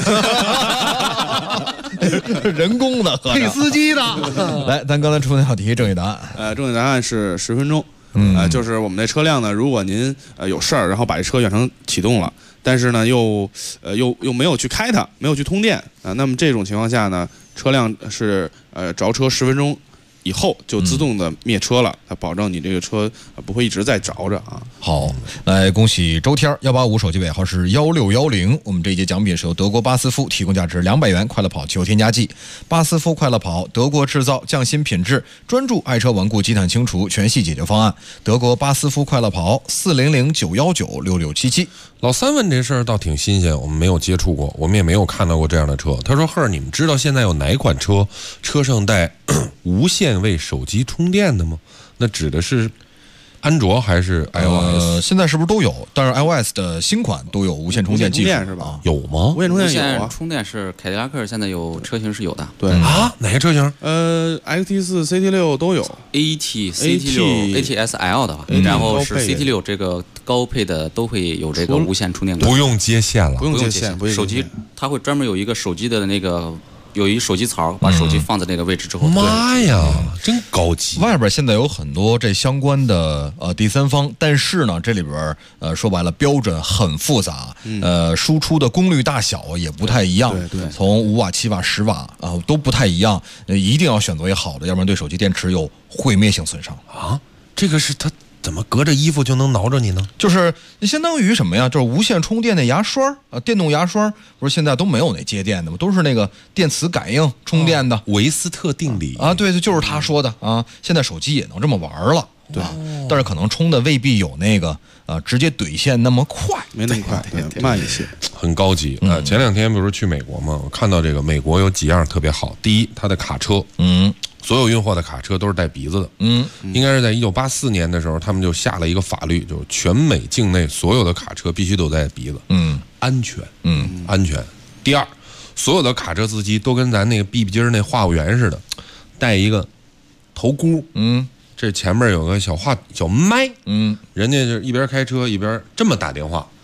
人工的配司机的。 来，咱刚才出那道题正确答案。 正确答案是10分钟。就是我们这车辆呢，如果您有事儿，然后把这车远程启动了，但是呢又没有去开它，没有去通电啊，那么这种情况下呢，车辆是着车10分钟以后就自动的灭车了，它保证你这个车不会一直在着着啊。 好，来恭喜周天185手机尾号是1610，我们这一节奖品是由德国巴斯夫提供价值200元快乐跑汽油添加剂。巴斯夫快乐跑，德国制造，匠心品质，专注爱车顽固积碳清除全系解决方案。德国巴斯夫快乐跑，400-919-6677。 老三问这事儿倒挺新鲜，我们没有接触过，我们也没有看到过这样的车。他说：“赫儿，你们知道现在有哪款车上带无线为手机充电的吗？那指的是安卓还是 iOS？ 现在是不是都有？但是 iOS 的新款都有无线充电技术， 是吧？ 有吗？ 无线充电有啊。 充电是凯迪拉克现在有车型是有的。 对啊，哪些车型 ？XT4、CT6 都有。 AT6、ATS-L 的话，然后是 CT6 这个高配的都会有这个无线充电管， 不用接线了， 不用接线， 手机它会专门有一个手机的那个。有一手机槽，把手机放在那个位置之后， 妈呀，真高级！ 外边现在有很多这相关的第三方，但是呢，这里边说白了标准很复杂，输出的功率大小也不太一样， 对， 从5瓦、7瓦、10瓦都不太一样，一定要选择一好的，要不然对手机电池有毁灭性损伤啊。这个是它。怎么隔着衣服就能挠着你呢？ 就是相当于什么呀？就是无线充电的牙刷电动牙刷，不是现在都没有那接电的吗？都是那个电磁感应充电的。 维斯特定理啊，对，就是他说的啊。现在手机也能这么玩了，对，但是可能充的未必有那个直接怼线那么快， 没那么快，慢一些， 很高级啊。前2天不是去美国吗？我看到这个美国有几样特别好。第一，它的卡车，所有运货的卡车都是带鼻子的，应该是在1984年的时候，他们就下了一个法律，就是全美境内所有的卡车必须都带鼻子，安全，安全。第二，所有的卡车司机都跟咱那个 BB 机那话务员似的，带一个头箍，这前面有个小麦，人家就一边开车一边这么打电话，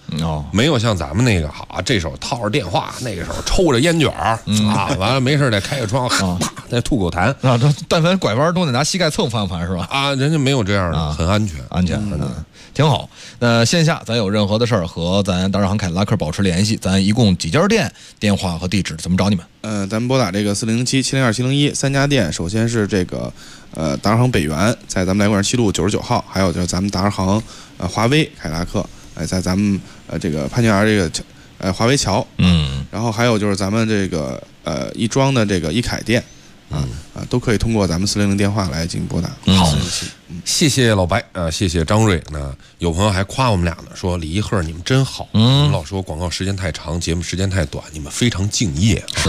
没有像咱们那个好，这手套着电话，那个手抽着烟卷完了没事得开个窗，啪再吐口痰但凡拐弯都得拿膝盖蹭方向盘是吧？ 人家没有这样的，很安全， 挺好。线下咱有任何的事儿和咱达尔行凯迪拉克保持联系，咱一共几家店，电话和地址怎么找你们？ 咱们拨打这个4007-702-701 3家店，首先是这个达尔行北园，在咱们来广西路99号，还有就是咱们达尔行华威凯迪拉克，在咱们这个潘家园这个华威桥，然后还有就是咱们这个亦庄的这个亦凯店。都可以通过咱们400电话来进行拨打。 好，谢谢老白谢谢张瑞。那有朋友还夸我们俩呢，说李一鹤你们真好。我们老说广告时间太长，节目时间太短，你们非常敬业。 是，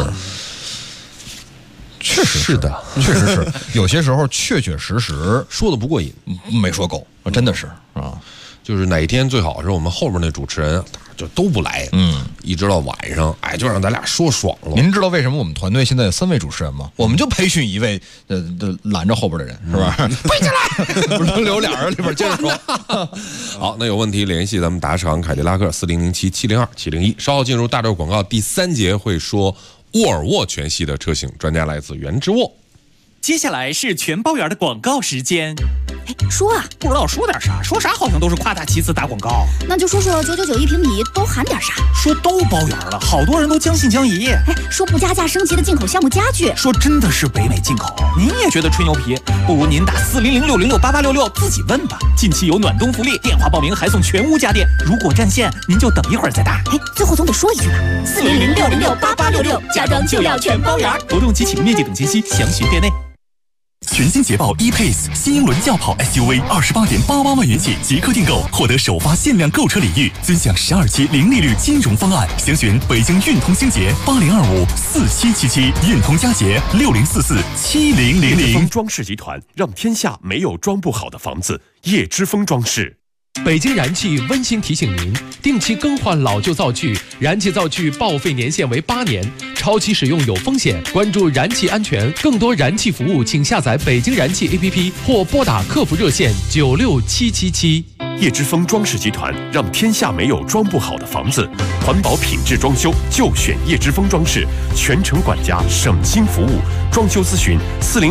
确实是的，确实是。有些时候确实说的不过瘾， 没说够，真的是就是哪一天最好是我们后边那主持人就都不来，一直到晚上，就让咱俩说爽了。 您知道为什么我们团队现在有3位主持人吗？我们就培训1位，拦着后边的人，是吧？背起来，轮流俩人里边接着说。 好，那有问题联系咱们达士行凯迪拉克4007-702-701。稍后进入大段广告第3节，会说沃尔沃全系的车型，专家来自源之沃。 接下来是全包圆的广告时间。 说啊， 不知道说点啥，说啥好像都是夸大其词打广告。 那就说999一平米都含点啥？ 说都包圆了，好多人都将信将疑。 说不加价升级的进口项目家具， 说真的是北美进口。您也觉得吹牛皮？不如您打400-606-8866自己问吧。近期有暖冬福利，电话报名还送全屋家电。如果占线，您就等一会儿再打。 最后总得说一句吧，400-606-8866，家装就要全包圆。 活动及启动面积等信息详询店内。 全新捷豹 E-Pace 新英伦轿跑 SUV28.88万元起即刻订购，获得首发限量购车礼遇，尊享12期零利率金融方案。详询北京运通星捷8025-4777，运通佳捷6044-7000。 叶之峰装饰集团，让天下没有装不好的房子。叶之峰装饰。 北京燃气温馨提醒您，定期更换老旧灶具，燃气灶具报废年限为8年，超期使用有风险。关注燃气安全，更多燃气服务，请下载北京燃气 APP 或拨打客服热线96777。 叶之峰装饰集团，让天下没有装不好的房子。环保品质装修就选叶之峰装饰，全程管家，省心服务。装修咨询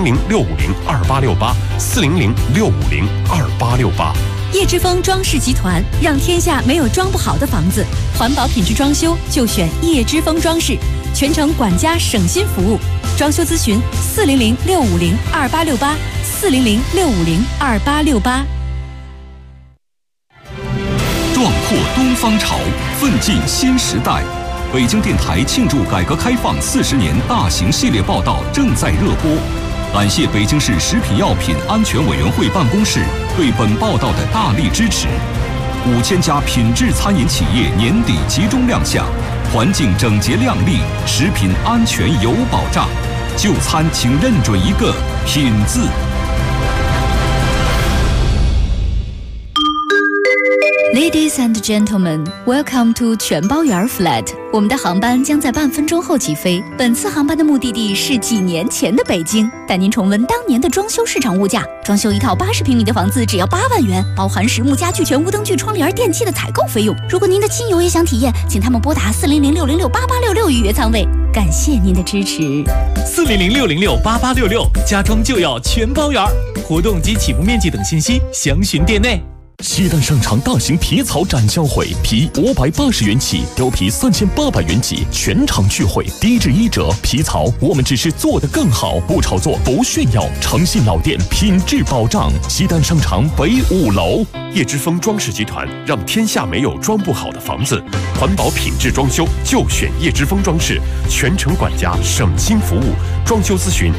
400-650-2868，400-650-2868。 叶之峰装饰集团，让天下没有装不好的房子。环保品质装修就选叶之峰装饰，全程管家省心服务。装修咨询400-650-2868，400-650-2868。 壮阔东方潮，奋进新时代。北京电台庆祝改革开放40年大型系列报道正在热播。感谢北京市食品药品安全委员会办公室对本报道的大力支持。5000家品质餐饮企业年底集中亮相，环境整洁亮丽，食品安全有保障。就餐请认准一个品字。 Ladies and gentlemen, welcome to 全包圆 Flat。我们的航班将在半分钟后起飞。本次航班的目的地是几年前的北京，带您重温当年的装修市场物价。装修一套80平米的房子只要8万元，包含实木家具、全屋灯具、窗帘、电器的采购费用。如果您的亲友也想体验，请他们拨打400-606-8866预约舱位。感谢您的支持。 400-606-8866，家装就要全包圆。活动及起步面积等信息详询店内。 西单商场大型皮草展销会，皮580元起，貂皮3800元起，全场聚会，低至1折。皮草我们只是做得更好，不炒作，不炫耀，诚信老店，品质保障。西单商场北5楼。 叶之峰装饰集团，让天下没有装不好的房子。环保品质装修就选叶之峰装饰，全程管家，省心服务。装修咨询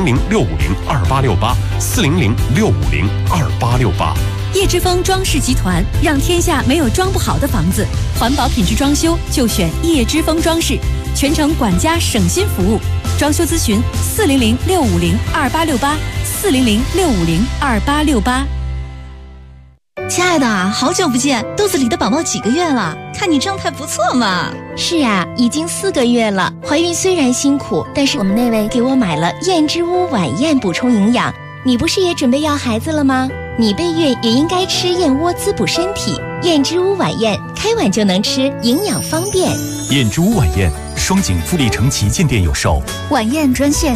400-650-2868，400-650-2868。 叶之峰装饰集团，让天下没有装不好的房子。环保品质装修就选叶之峰装饰，全程管家省心服务。装修咨询400-650-2868，400-650-2868。 亲爱的，好久不见，肚子里的宝宝几个月了？看你状态不错嘛。是啊，已经4个月了。怀孕虽然辛苦，但是我们那位给我买了燕之屋晚宴补充营养。 你不是也准备要孩子了吗？你备孕也应该吃燕窝滋补身体。燕之屋晚宴，开碗就能吃，营养方便。 燕之屋晚宴，双井富力城旗舰店有售。 晚宴专线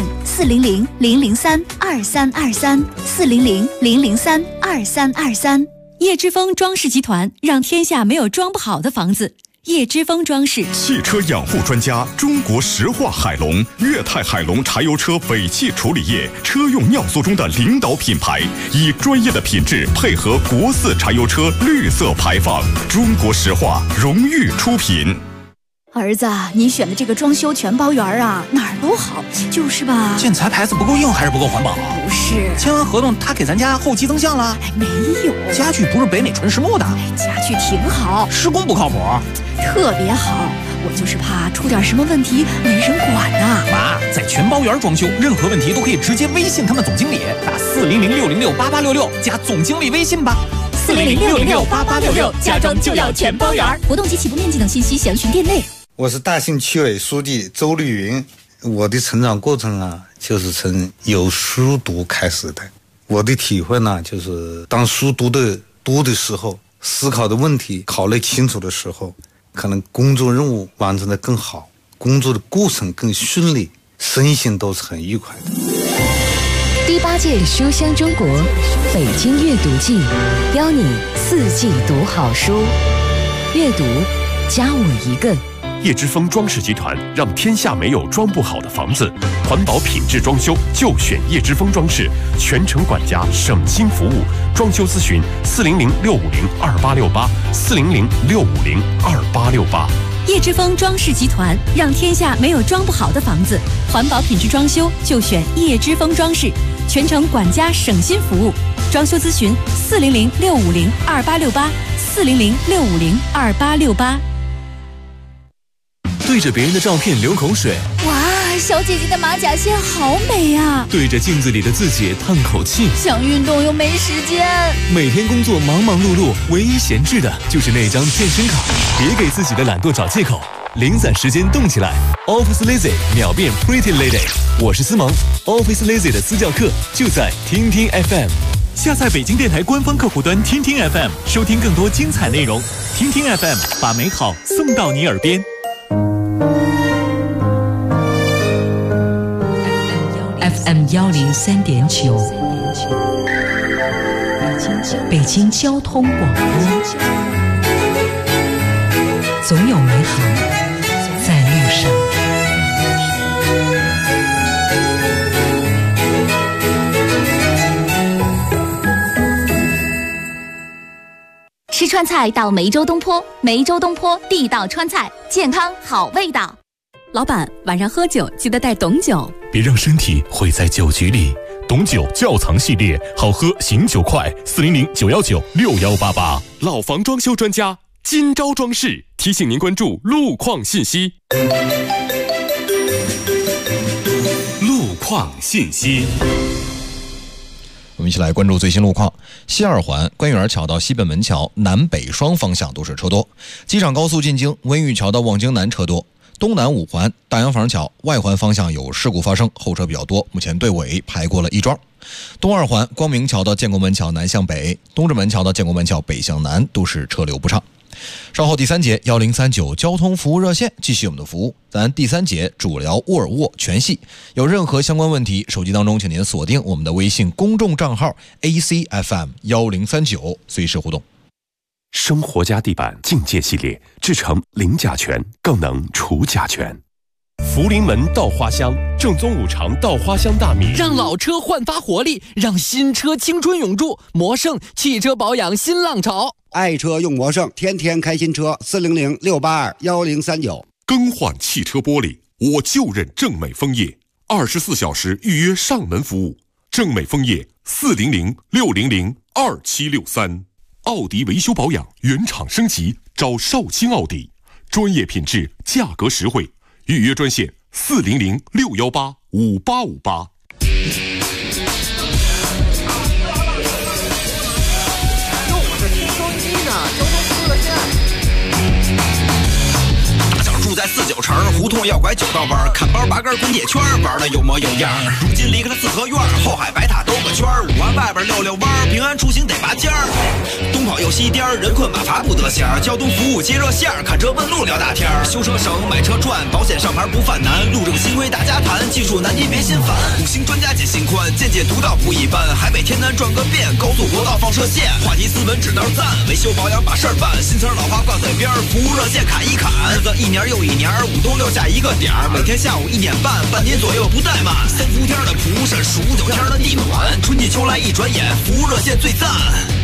400-003-2323，400-003-2323。 叶之峰装饰集团，让天下没有装不好的房子。叶之峰装饰， 汽车养护专家，中国石化海龙、粤泰海龙柴油车尾气处理液车用尿素中的领导品牌，以专业的品质配合国4柴油车绿色排放，中国石化荣誉出品。 儿子，你选的这个装修全包园啊，哪儿都好，就是吧？ 建材牌子不够硬还是不够环保？ 不是， 签完合同他给咱家后期增项了？ 没有， 家具不是北美纯实木的， 家具挺好， 施工不靠谱， 特别好。我就是怕出点什么问题没人管呐。 妈，在全包园装修，任何问题都可以直接微信他们总经理，打400-606-8866加总经理微信吧。 400-606-8866，家装就要全包园。活动及起步面积等信息详询店内。 我是大兴区委书记周绿云。我的成长过程啊，就是从有书读开始的。我的体会呢，就是当书读的时候，思考的问题考虑清楚的时候，可能工作任务完成的更好，工作的过程更顺利，身心都是很愉快的。 第8届书香中国北京阅读季，邀你4季读好书，阅读加我一个。 叶之峰装饰集团，让天下没有装不好的房子。环保品质装修就选叶之峰装饰，全程管家，省心服务。装修咨询400-650-2868，400-650-2868。 叶之峰装饰集团，让天下没有装不好的房子。环保品质装修就选叶之峰装饰，全程管家，省心服务。装修咨询400-650-2868，400-650-2868。 对着别人的照片流口水， 哇，小姐姐的马甲线好美啊！ 对着镜子里的自己叹口气， 想运动又没时间。 每天工作忙忙碌碌，唯一闲置的就是那张健身卡。别给自己的懒惰找借口，零散时间动起来。Office Lazy 秒变 Pretty Lady， 我是思萌。Office Lazy 的私教课就在听听 FM。 下载北京电台官方客户端听听 FM， 收听更多精彩内容。听听 FM， 把美好送到你耳边。 FM 103.9，北京交通广播，总有美好在路上。 吃川菜到梅州东坡，梅州东坡地道川菜，健康好味道。 老板，晚上喝酒记得带董酒， 别让身体毁在酒局里。董酒窖藏系列，好喝醒酒快，400-919-6188。 老房装修专家金招装饰提醒您关注路况信息。 路况信息。 我们一起来关注最新路况。西二环官园桥到西本门桥南北双方向都是车多，机场高速进京温榆桥到望京南车多。东南5环大洋房桥外环方向有事故发生，后车比较多，目前队尾排过了亦庄。东2环光明桥到建国门桥南向北，东直门桥到建国门桥北向南都是车流不畅。稍后第3节1039交通服务热线继续我们的服务，咱第3节主聊沃尔沃全系。有任何相关问题，手机当中请您锁定我们的微信公众账号 ACFM1039，随时互动。 生活家地板境界系列制成零甲醛，更能除甲醛。福临门稻花香，正宗5常稻花香大米， 让老车焕发活力，让新车青春永驻。魔盛汽车保养新浪潮， 爱车用魔盛，天天开新车。400-682-1039。 更换汽车玻璃，我就认正美枫叶，24小时预约上门服务。正美枫叶400-600-2763。奥迪维修保养原厂升级，找少卿奥迪，专业品质，价格实惠。预约专线400-618-5858。 大小住在 49城，胡同要拐9道弯，砍包拔根滚铁圈，玩的有模有样。如今离开了四合院，后海白塔兜个圈，5环外边溜弯，平安出行得拔尖儿。东跑又西颠，人困马乏不得闲儿。交通服务接热线，看车问路聊大天儿。修车省，买车赚，保险上牌不犯难。路政新规大家谈，技术难题别心烦。5星专家解心宽，见解独到不一般。海北天南转个遍，高速国道放射线。话题斯文指道赞，维修保养把事儿办。新词老话挂嘴边，服务热线砍一砍。日子一年又一年，5都6下一个点儿。每天下午1点半，半年左右不怠慢。3伏天的蒲扇，数9天的地暖，春季秋来一转眼，服务热线最赞。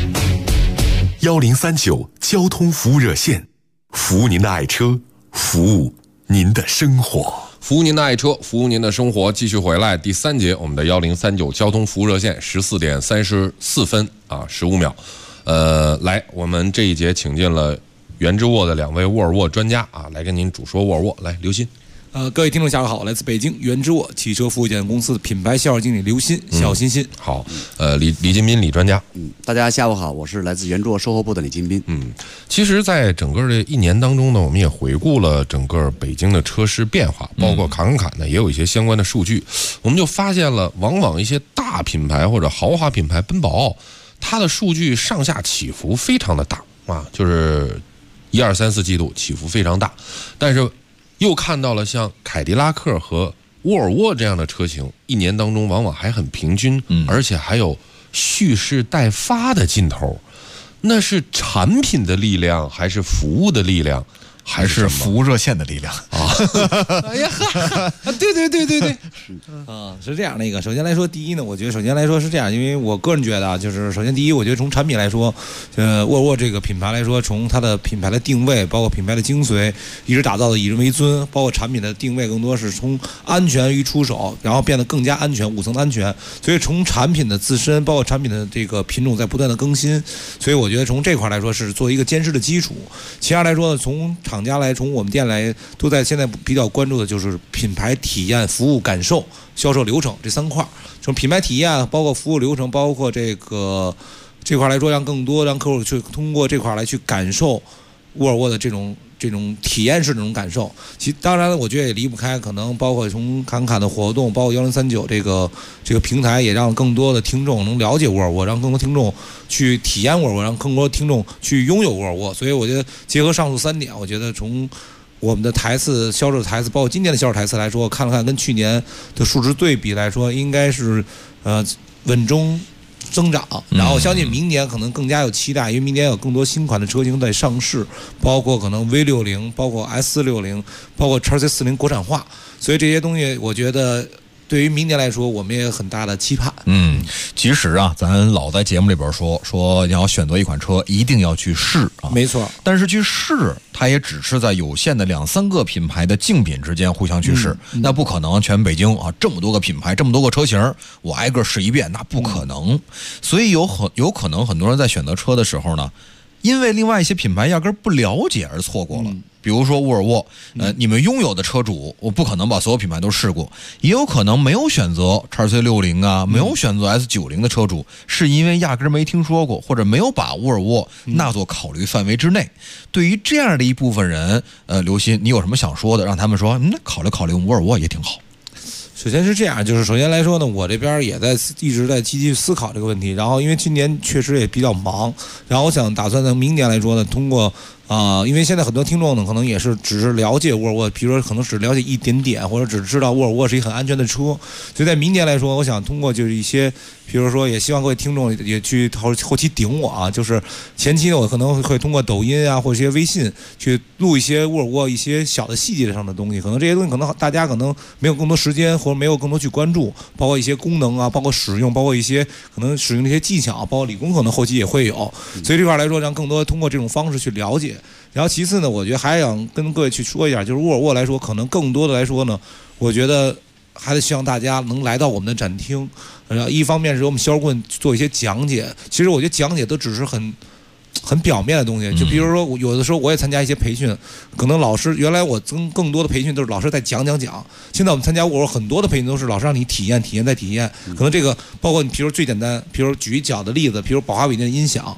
1039交通服务热线，服务您的爱车，服务您的生活。 服务您的爱车，服务您的生活。继续回来第3节，我们的1039交通服务热线14点34分啊15秒。来，我们这一节请进了原之沃的2位沃尔沃专家啊，来跟您主说沃尔沃。来，刘鑫。 各位听众下午好，来自北京原之沃汽车服务有限公司的品牌销售经理刘鑫，小欣欣。 好，李金斌李专家。 大家下午好，我是来自原之沃售后部的李金斌。 其实，在整个这1年当中呢，我们也回顾了整个北京的车市变化，包括侃呢也有一些相关的数据，我们就发现了，往往一些大品牌或者豪华品牌，奔宝奥，它的数据上下起伏非常的大啊，就是1、2、3、4季度起伏非常大，但是又看到了像凯迪拉克和沃尔沃这样的车型，1年当中往往还很平均，而且还有蓄势待发的劲头。那是产品的力量，还是服务的力量， 还是服务热线的力量啊？哎呀，对，是这样的一个。首先来说，第一呢，我觉得首先来说是这样，因为我个人觉得啊，就是首先第一，我觉得从产品来说，沃尔沃这个品牌来说，从它的品牌的定位，包括品牌的精髓，一直打造的以人为尊，包括产品的定位更多是从安全于出手，然后变得更加安全，5层的安全。所以从产品的自身，包括产品的这个品种在不断的更新，所以我觉得从这块来说是做一个坚实的基础。其二来说呢，从厂家来，从我们店来，都在现在比较关注的就是品牌体验、服务感受、销售流程这3块。从品牌体验，包括服务流程，包括这块来说，让客户去通过这块来去感受沃尔沃的这种体验式这种感受。当然，我觉得也离不开可能包括从侃的活动，包括1039这个平台，也让更多的听众能了解沃尔沃，让更多听众去体验沃尔沃，让更多听众去拥有沃尔沃。所以我觉得结合上述3点，我觉得从我们的销售台次，包括今年的销售台次来说，看了看跟去年的数值对比来说，应该是稳中增长。然后相信明年可能更加有期待，因为明年有更多新款的车型在上市，包括可能 V60， 包括 S460， 包括 XC40 国产化，所以这些东西我觉得对于明年来说，我们也有很大的期盼。 其实啊，咱老在节目里边说你要选择一款车，一定要去试啊， 没错。 但是去试，它也只是在有限的2、3个品牌的竞品之间互相去试，那不可能全北京啊这么多个品牌，这么多个车型，我挨个试一遍，那不可能。所以有可能很多人在选择车的时候呢，因为另外一些品牌压根不了解而错过了。比如说沃尔沃，你们拥有的车主，我不可能把所有品牌都试过，也有可能没有选择 XC60 啊，没有选择 S90的车主，是因为压根没听说过，或者没有把沃尔沃纳做考虑范围之内。对于这样的一部分人，刘鑫，你有什么想说的？让他们说，考虑沃尔沃也挺好。 首先是这样，就是首先来说呢，我这边也一直在积极思考这个问题。然后因为今年确实也比较忙，然后我想打算在明年来说呢，通过因为现在很多听众呢，可能也是只是了解沃尔沃，比如说可能只了解一点点，或者只知道沃尔沃是一个很安全的车。所以在明年来说，我想通过就是一些，比如说也希望各位听众也去后期顶我啊，就是前期呢，我可能会通过抖音啊或者一些微信去录一些沃尔沃一些小的细节上的东西，可能这些东西可能大家可能没有更多时间或者没有更多去关注，包括一些功能啊，包括使用，包括一些可能使用的一些技巧，包括理工可能后期也会有。所以这块来说，让更多通过这种方式去了解。然后其次呢，我觉得还想跟各位去说一下，就是沃尔沃来说，可能更多的来说呢，我觉得还得希望大家能来到我们的展厅，一方面是我们销售顾问做一些讲解，其实我觉得讲解都只是很表面的东西，就比如说有的时候我也参加一些培训，可能老师原来我更多的培训都是老师在讲，现在我们参加沃尔沃很多的培训都是老师让你体验再体验，可能这个包括你比如最简单，比如举一小的例子，比如宝华韦定的音响。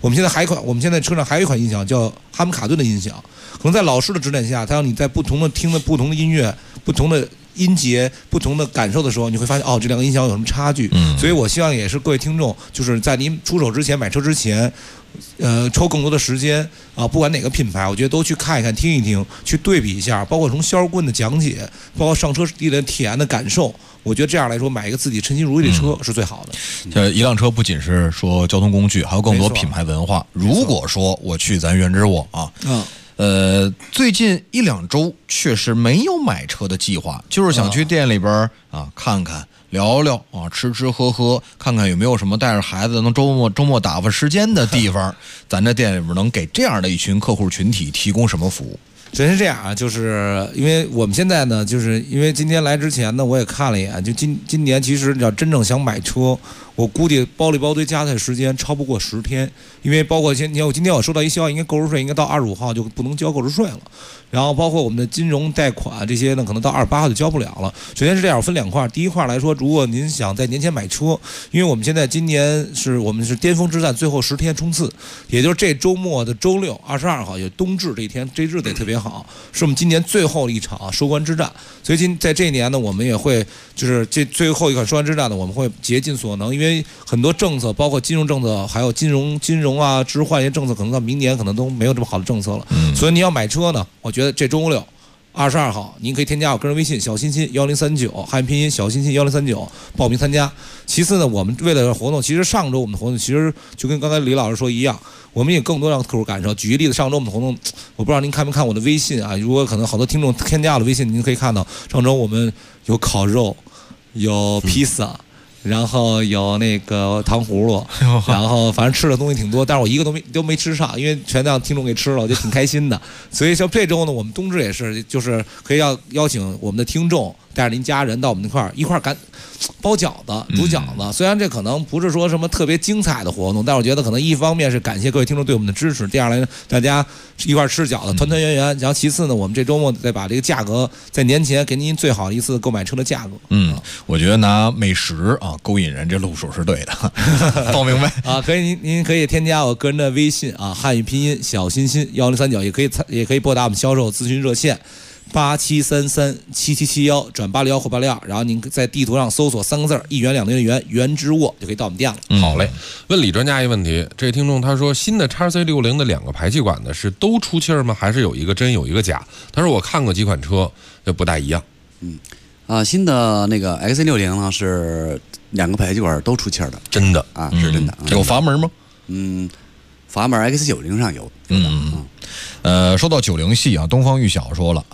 我们现在车上还有一款音响叫哈姆卡顿的音响，可能在老师的指点下，它让你在不同的听的不同的音乐、不同的音节、不同的感受的时候，你会发现这两个音响有什么差距。所以我希望也是各位听众，就是在您出手之前、买车之前，抽更多的时间啊，不管哪个品牌，我觉得都去看一看、听一听，去对比一下，包括从销售顾问的讲解，包括上车地的体验的感受。我觉得这样来说，买一个自己称心如意的车是最好的。 一辆车不仅是说交通工具，还有更多品牌文化。如果说我去咱原之沃啊，最近1-2周确实没有买车的计划，就是想去店里边啊看看、聊聊啊，吃吃喝喝，看看有没有什么带着孩子能周末打发时间的地方。咱这店里边能给这样的一群客户群体提供什么服务？ 真是这样啊，就是因为我们现在呢，就是因为今天来之前呢，我也看了一眼，就今年其实你要真正想买车，我估计包里包堆加起来时间超不过10天，因为包括今天我收到一消息，应该购置税应该到25号就不能交购置税了，然后包括我们的金融贷款这些呢，可能到28号就交不了了。首先是这样，分2块，第一块来说，如果您想在年前买车，因为我们现在今年我们是巅峰之战最后10天冲刺，也就是这周末的周622号，也冬至这一天，这日子也特别好，是我们今年最后一场收官之战。所以在这一年呢，我们也会就是这最后一款收官之战呢，我们会竭尽所能，因为很多政策，包括金融政策，还有金融啊、置换一些政策，可能到明年可能都没有这么好的政策了。所以你要买车呢，我觉得这周6。22号，您可以添加我个人微信小欣欣1039，汉语拼音小欣欣1039，报名参加。其次呢，我们为了活动，其实上周我们的活动其实就跟刚才李老师说一样，我们也更多让客户感受。举个例子，上周我们的活动，我不知道您看没看我的微信啊？如果可能好多听众添加了微信，您可以看到上周我们有烤肉，有披萨。然后有那个糖葫芦，然后反正吃的东西挺多，但是我一个都没吃上，因为全让听众给吃了，我觉得挺开心的。所以像这周呢，我们冬至也是，就是可以邀请我们的听众带着您家人到我们一块儿包饺子、煮饺子。虽然这可能不是说什么特别精彩的活动，但我觉得可能一方面是感谢各位听众对我们的支持，第二来大家一块儿吃饺子，团团圆圆。然后其次呢，我们这周末再把这个价格在年前给您最好一次购买车的价格。 我觉得拿美食啊勾引人，这路数是对的。报明白啊，可以您可以添加我个人的微信啊，汉语拼音小欣欣1039，也可以拨打我们销售咨询热线。87337771转861或862，然后您在地图上搜索3个字“1元2年的元”，原之沃就可以到我们店了。 好嘞，问李专家一个问题，这位听众他说，新的 XC60的2个排气管呢是都出气儿吗？还是有一个真有一个假？他说我看过几款车，就不大一样。 新的那个 XC60呢是2个排气管都出气儿的， 真的啊，是真的。 有阀门吗？ 阀门 X90上有。 说到90系啊，东方裕晓说了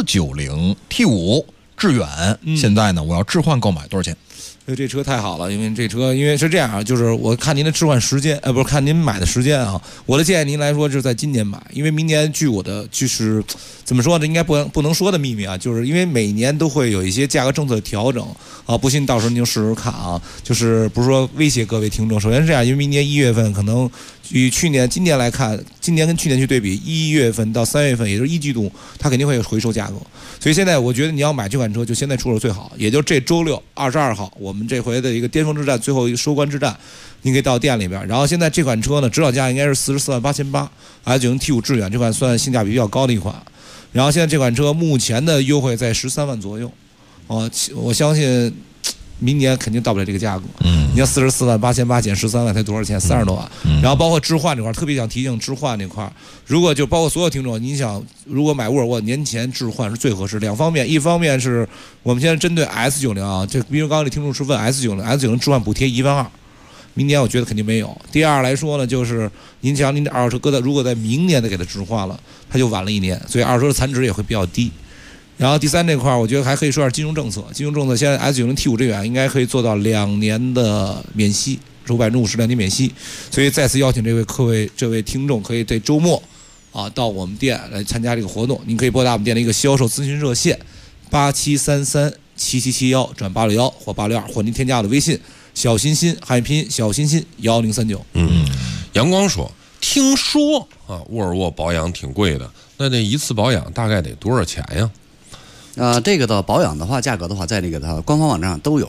S90 T5 致远，现在呢我要置换购买多少钱？ 这车太好了，因为是这样啊，就是我看您的置换时间，不是看您买的时间啊。我的建议您来说就是在今年买，因为明年据我的就是怎么说呢，应该不能说的秘密啊，就是因为每年都会有一些价格政策的调整啊，不信到时候您就试试看啊。就是不是说威胁各位听众，首先是这样，因为明年1月份可能与今年来看，今年跟去年去对比，1月份到3月份，也就是1季度，它肯定会有回收价格。所以现在我觉得你要买这款车，就现在出手最好，也就这周622号，我们这回的一个巅峰之战，最后一个收官之战，您可以到店里边。然后现在这款车呢，指导价应该是44.8800 ，S90 T5 致远这款算性价比比较高的一款。然后现在这款车目前的优惠在13万左右，我相信明年肯定到不了这个价格。你要44.8800减13万才多少钱？30多万。然后包括置换这块，特别想提醒置换这块，如果就包括所有听众，你想如果买沃尔沃年前置换是最合适。2方面，一方面是我们现在针对 S90啊，这比如刚刚这听众是问 S90 置换补贴1万2。明年我觉得肯定没有。第二来说呢，就是您想您的二手车如果在明年再给它置换了，它就晚了1年，所以二手车的残值也会比较低。然后第三这块，我觉得还可以说下金融政策。金融政策现在 S90 T5 致远应该可以做到2年的免息，收50%2年免息。所以再次邀请这位听众，可以在周末啊到我们店来参加这个活动。您可以拨打我们店的一个销售咨询热线87337771转861或862，或您添加我的微信小欣欣汉语拼音小欣欣1039。 阳光说，听说啊沃尔沃保养挺贵的，那这一次保养大概得多少钱呀？ 这个的保养的话，价格的话，在那个它官方网站上都有的。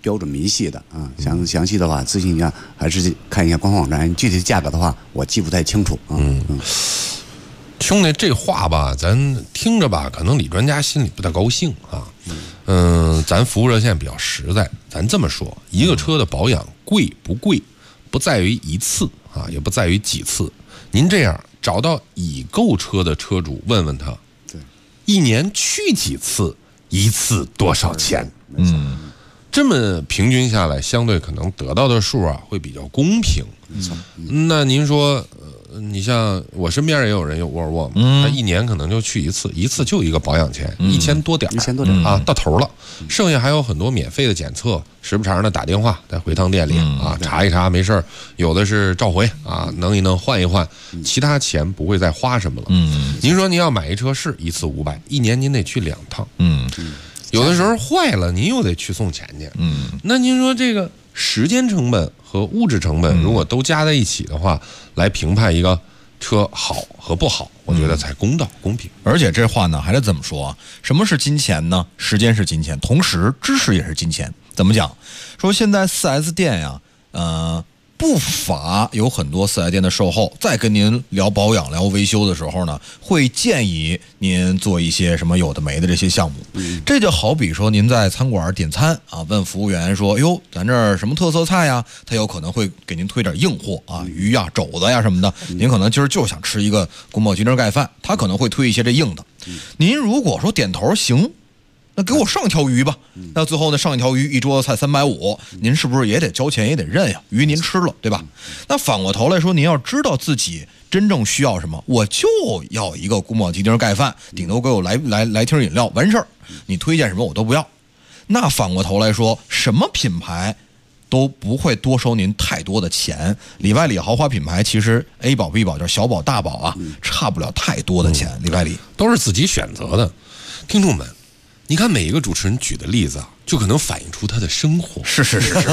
标准明细的啊。详细的话，咨询一下还是看一下官方网站。具体的价格的话，我记不太清楚啊。 兄弟，这话吧，咱听着吧，可能李专家心里不太高兴啊。咱服务热线比较实在，咱这么说，一个车的保养贵不贵，不在于一次啊，也不在于几次。您这样找到已购车的车主，问问他， 对， 一年去几次，一次多少钱？这么平均下来，相对可能得到的数啊会比较公平。那您说，你像我身边也有人有沃尔沃嘛，他一年可能就去一次就一个保养钱，1000多点啊，到头了。剩下还有很多免费的检测，时不常的打电话在回趟店里啊查一查，没事儿，有的是召回啊，弄一弄换一换，其他钱不会再花什么了。您说您要买一车是一次500，一年您得去2趟。有的时候坏了，您又得去送钱去。那您说这个时间成本和物质成本如果都加在一起的话，来评判一个车好和不好，我觉得才公道公平。 而且这话呢还得怎么说啊？什么是金钱呢？时间是金钱，同时知识也是金钱。怎么讲？说现在 4S 店呀，不乏有很多4S 店的售后在跟您聊保养、聊维修的时候呢，会建议您做一些什么有的没的这些项目。这就好比说您在餐馆点餐啊，问服务员说：“哟，咱这儿什么特色菜呀？”他有可能会给您推点硬货啊，鱼呀、肘子呀什么的。您可能今儿就想吃一个宫保鸡丁盖饭，他可能会推一些这硬的。您如果说点头行，那给我上条鱼吧。那最后呢，上一条鱼，一桌子菜350，您是不是也得交钱，也得认呀？鱼您吃了，对吧？那反过头来说，您要知道自己真正需要什么，我就要一个宫保鸡丁盖饭，顶多给我来瓶饮料，完事儿。你推荐什么我都不要。那反过头来说，什么品牌都不会多收您太多的钱。里外里豪华品牌，其实 A 保 B 保就是小保大保啊，差不了太多的钱。里外里都是自己选择的。听众们，你看每一个主持人举的例子啊，就可能反映出他的生活。 是。 所以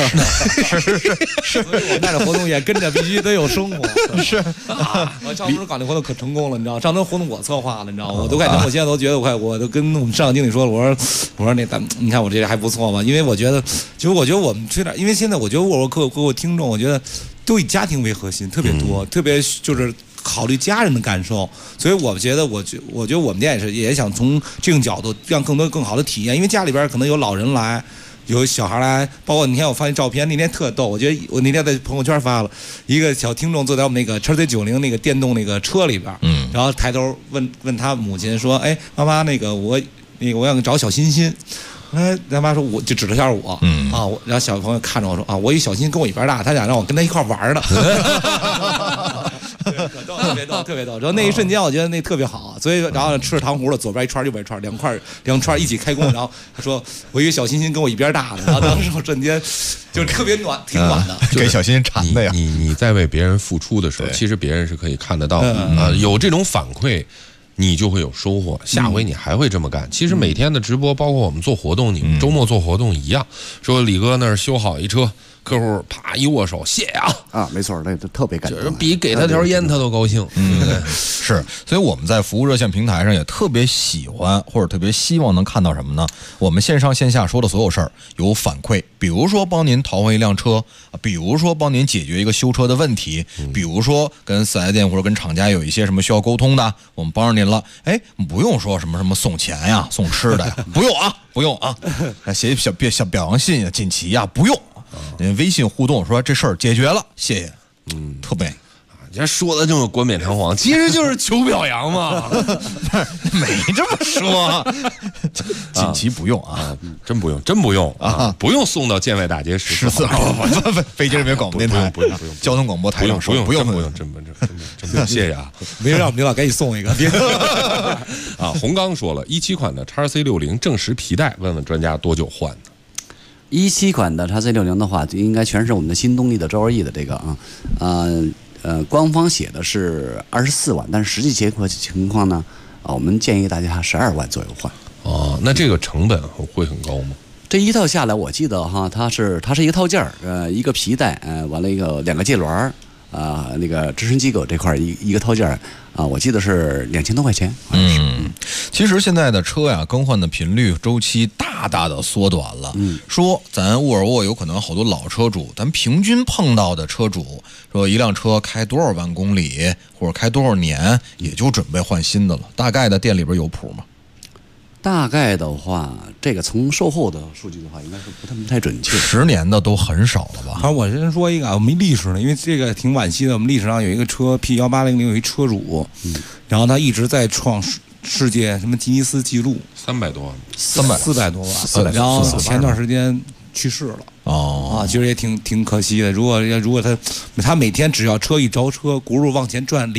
我带着活动也跟着必须得有生活。我上周搞那活动可成功了，你知道？上周活动我策划了，你知道？我都快，我现在都觉得我都跟我们市场经理说了，我说那咱你看我这还不错吧？因为我觉得，其实我觉得我们这点，因为现在我觉得我各位听众，我觉得都以家庭为核心，特别多，特别就是考虑家人的感受，所以我觉得我觉得我们店也想从这种角度让更好的体验，因为家里边可能有老人来，有小孩来，包括那天我发现照片，那天特逗，我觉得我那天在朋友圈发了一个小听众坐在我们那个车 C90那个电动那个车里边，然后抬头问他母亲说：“哎，妈妈，我要找小欣欣。”他妈说，我就指了下我，然后小朋友看着我说：“啊，我一小欣跟我一边大，他想让我跟他一块玩的。”特别逗。然后那一瞬间，我觉得那特别好，所以然后吃着糖葫芦，左边一串，右边一串，两串一起开工。然后他说：“我一个小欣欣跟我一边大的。”然后当时我瞬间就特别暖，挺暖的。 给小欣欣馋的呀！ 你在为别人付出的时候，其实别人是可以看得到的啊，有这种反馈。你就会有收获，下回你还会这么干。其实每天的直播，包括我们做活动，你们周末做活动一样。说李哥那儿修好一车，客户啪一握手，谢呀！ 没错，那特别感动， 就是比给他条烟他都高兴。对不对？ 是，所以我们在服务热线平台上也特别喜欢，或者特别希望能看到什么呢？我们线上线下说的所有事儿有反馈，比如说帮您淘换一辆车，比如说帮您解决一个修车的问题，比如说跟4S店或者跟厂家有一些什么需要沟通的，我们帮着您了。不用说什么送钱呀、送吃的呀，不用啊，写小表扬信呀、锦旗呀，不用。您微信互动说这事儿解决了，谢谢，特别。 人家说的这么冠冕堂皇，其实就是求表扬嘛。 没这么说，锦旗不用啊， 真不用啊，不用送到建外大街14号， 北京人民广播电台不用， 交通广播台上说不用，真不用，谢谢啊， 没让我们领导赶紧送一个。 啊，洪刚说了，17款的 XC60正时皮带，问问专家多久换呢 ？17款的 XC60的话，应该全是我们的新动力的周2E的这个官方写的是24万，但是实际情况呢，我们建议大家12万左右换。 那这个成本会很高吗？ 这一套下来，我记得它是一个套件儿，一个皮带，完了2个接轮， 那个支撑机构这块一个套件我记得是2000多块钱。 其实现在的车呀，更换的频率周期大大的缩短了。说咱沃尔沃有可能好多老车主，咱平均碰到的车主说一辆车开多少万公里或者开多少年，也就准备换新的了。大概的店里边有谱吗？ 大概的话，这个从售后的数据的话，应该是不太准确。 10年的都很少了吧？ 好，我先说一个我们历史呢，因为这个挺惋惜的。我们历史上有一个车 P1800有一车主，然后他一直在创世界什么吉尼斯纪录 ，300多万 ，400多万，然后前段时间去世了。其实也挺可惜的。如果他每天只要车一着车，轱辘往前转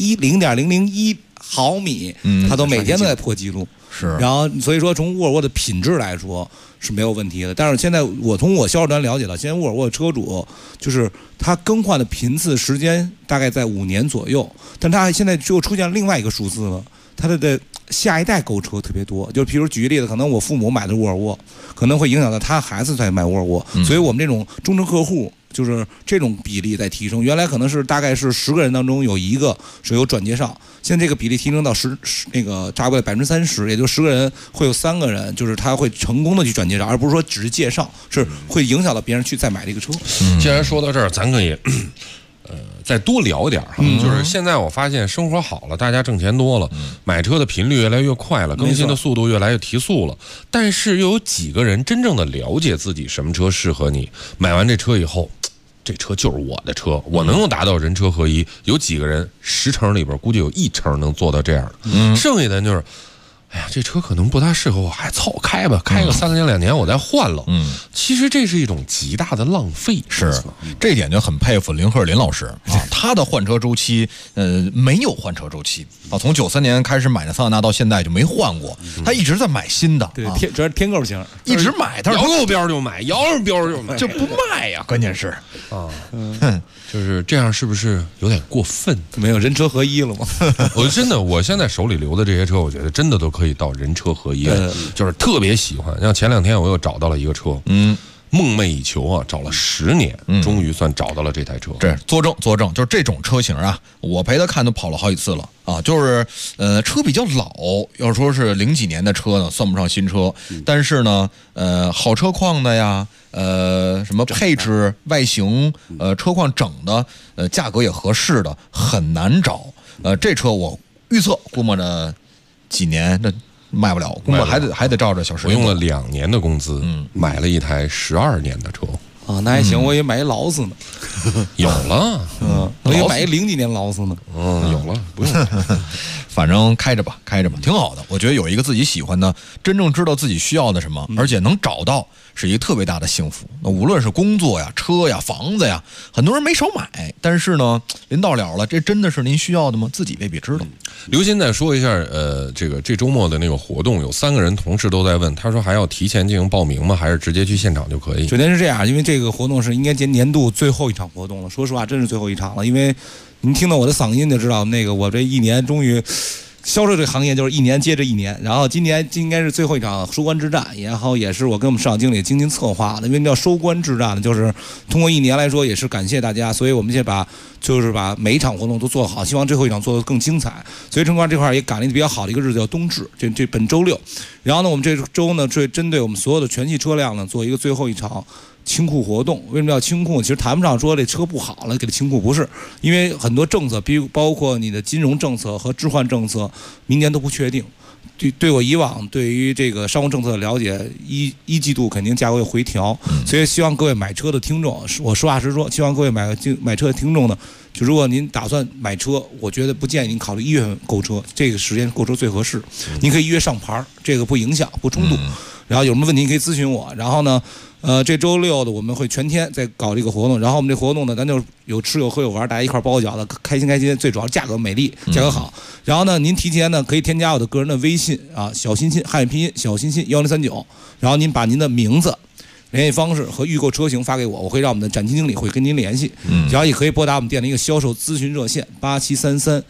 0.001毫米，他都每天都在破纪录。 是， 然后所以说从沃尔沃的品质来说是没有问题的，但是现在我从我销售端了解到，现在沃尔沃的车主就是他更换的频次时间大概在5年左右，但他现在就出现另外一个数字了，他的下一代购车特别多，就比如举个例子，可能我父母买的沃尔沃，可能会影响到他孩子在买沃尔沃，所以我们这种忠诚客户。就是这种比例在提升，原来可能是大概是10个人当中有1个是有转介绍，现在这个比例提升到差不多30%，也就10个人会有3个人，就是他会成功的去转介绍，而不是说只是介绍，是会影响到别人去再买这个车。 既然说到这儿，咱可以再多聊点哈，就是现在我发现生活好了，大家挣钱多了，买车的频率越来越快了，更新的速度越来越提速了，但是又有几个人真正的了解自己什么车适合你，买完这车以后，这车就是我的车，我能够达到人车合一，有几个人10成里边估计有1成能做到这样的，剩下的人就是哎呀，这车可能不大适合我，还凑开吧，开个3年2年我再换了。其实这是一种极大的浪费。 是，这一点就很佩服林鹤林老师啊，他的换车周期，没有换车周期啊，从93年开始买的桑塔纳到现在就没换过，他一直在买新的， 对，主要是添购型， 一直买，但是摇够标就买，摇着标就买， 就不卖呀，关键是就是这样，是不是有点过分？ 没有人车合一了吗？ 我现在手里留的这些车，我觉得真的都可以到人车合一，就是特别喜欢。像前2天我又找到了一个车，梦寐以求啊，找了10年，终于算找到了这台车。 这作证，就是这种车型啊，我陪他看都跑了好几次了啊。就是车比较老，要说是00几年的车呢，算不上新车，但是呢，好车况的呀。什么配置、外形，车况整的，价格也合适的，很难找。这车我预测估摸着几年这卖不了，估摸还得照着小时。 我用了2年的工资，买了一台12年的车。 啊，那还行，我也买一劳斯呢。 有了， 我也买一00几年劳斯呢。 有了，不用。 反正开着吧，挺好的。我觉得有一个自己喜欢的，真正知道自己需要的什么，而且能找到，是一个特别大的幸福。那无论是工作呀、车呀、房子呀，很多人没少买，但是呢，临到了，这真的是您需要的吗？自己未必知道。 刘鑫再说一下，这周末的那个活动，有3个人同事都在问，他说还要提前进行报名吗？还是直接去现场就可以？ 首先是这样，因为这个活动是应该年度最后一场活动了。说实话，真是最后一场了，因为您听到我的嗓音就知道，我这1年终于。销售这个行业就是1年接着1年，然后今年应该是最后一场收官之战，然后也是我跟我们市场经理精心策划的。因为叫收官之战呢，就是通过1年来说，也是感谢大家，所以我们现在把每一场活动都做好，希望最后一场做得更精彩。所以城关这块也赶了一个比较好的一个日子，叫冬至，这本周6。然后呢，我们这周呢，针对我们所有的全系车辆呢，做一个最后一场。清库活动为什么要清库？其实谈不上说这车不好了给它清库，不是，因为很多政策，包括你的金融政策和置换政策，明年都不确定。对我以往对于这个商务政策的了解，一季度肯定价格会回调，所以希望各位买车的听众，我实话实说，希望各位买车的听众呢，就如果您打算买车，我觉得不建议您考虑1月份购车，这个时间购车最合适。您可以1月上牌，这个不影响不冲突。然后有什么问题可以咨询我。然后呢，这周6的我们会全天在搞这个活动。然后我们这活动呢，咱就有吃有喝有玩，大家一块包个饺子，开心。最主要价格美丽，价格好。然后呢，您提前呢可以添加我的个人的微信啊，小欣欣汉语拼音小欣欣1039。然后您把您的名字、联系方式和预购车型发给我，我会让我们的展厅经理会跟您联系。然后也可以拨打我们店的一个销售咨询热线8733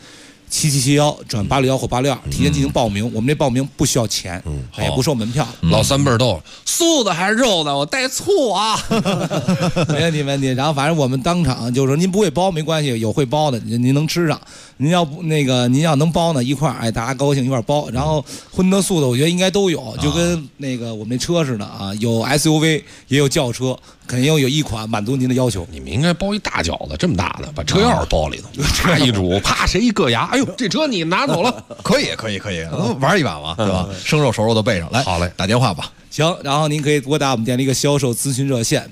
7771转861或862，提前进行报名。我们这报名不需要钱，也不收门票。 老三辈儿逗，素的还是肉的？我带醋啊。 没问题，没问题。然后反正我们当场就是说，您不会包没关系，有会包的，您能吃上。您要不您要能包呢，一块儿大家高兴一块儿包。然后荤的素的，我觉得应该都有，就跟我们那车似的啊，有 SUV 也有轿车，肯定有一款满足您的要求。 你们应该包一大饺子，这么大的，把车钥匙包里头，这一煮，啪，谁一硌牙，哎呦，这车你拿走了， 可以，玩一把嘛，对吧？生肉熟肉都备上来， 好嘞， 打电话吧。 行，然后您可以拨打我们店的一个销售咨询热线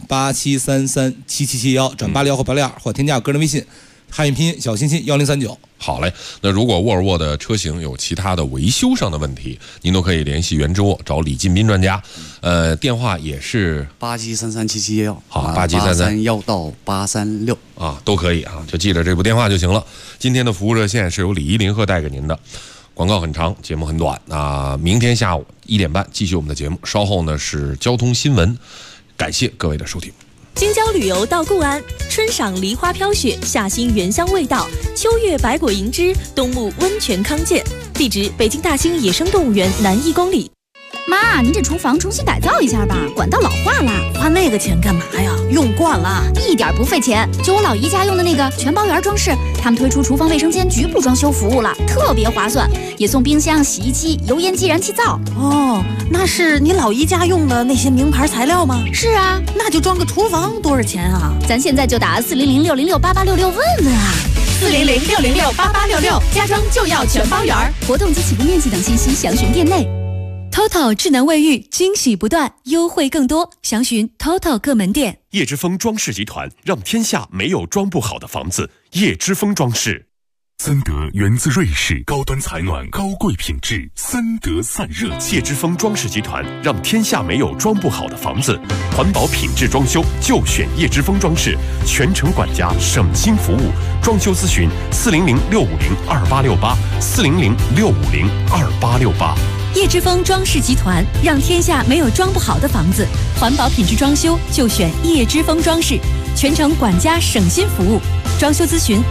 87337771转861或862，或添加个人微信汉语拼音小心心1039。 好嘞，那如果沃尔沃的车型有其他的维修上的问题，您都可以联系原之沃找李进斌专家，电话也是 87337771， 好，873331 到836 啊，都可以啊，就记着这部电话就行了。今天的服务热线是由李一林鹤带给您的。广告很长，节目很短。明天下午1点半继续我们的节目，稍后呢是交通新闻。感谢各位的收听。 京郊旅游到固安，春赏梨花飘雪，夏欣原香味道，秋月百果盈枝，冬沐温泉康健。地址：北京大兴野生动物园南1公里。 妈，您这厨房重新改造一下吧，管道老化了。 花那个钱干嘛呀？用惯了， 一点不费钱。就我老姨家用的那个全包圆装饰，他们推出厨房卫生间局部装修服务了，特别划算，也送冰箱、洗衣机、油烟机、燃气灶。 哦，那是你老姨家用的那些名牌材料吗？ 是啊， 那就装个厨房多少钱啊？ 咱现在就打400-606-8866问问啊。 400-606-8866，家装就要全包圆。 活动及起步面积等信息详询店内。 TOTO 智能卫浴，惊喜不断，优惠更多，详询 TOTO 各门店。 叶之峰装饰集团让天下没有装不好的房子。叶之峰装饰。 森德源自瑞士，高端采暖，高贵品质，森德散热。 叶之峰装饰集团让天下没有装不好的房子。环保品质装修就选叶之峰装饰，全程管家，省心服务。装修咨询400-650-2868，400-650-2868。 叶之峰装饰集团让天下没有装不好的房子，环保品质装修就选叶之峰装饰，全程管家省心服务。装修咨询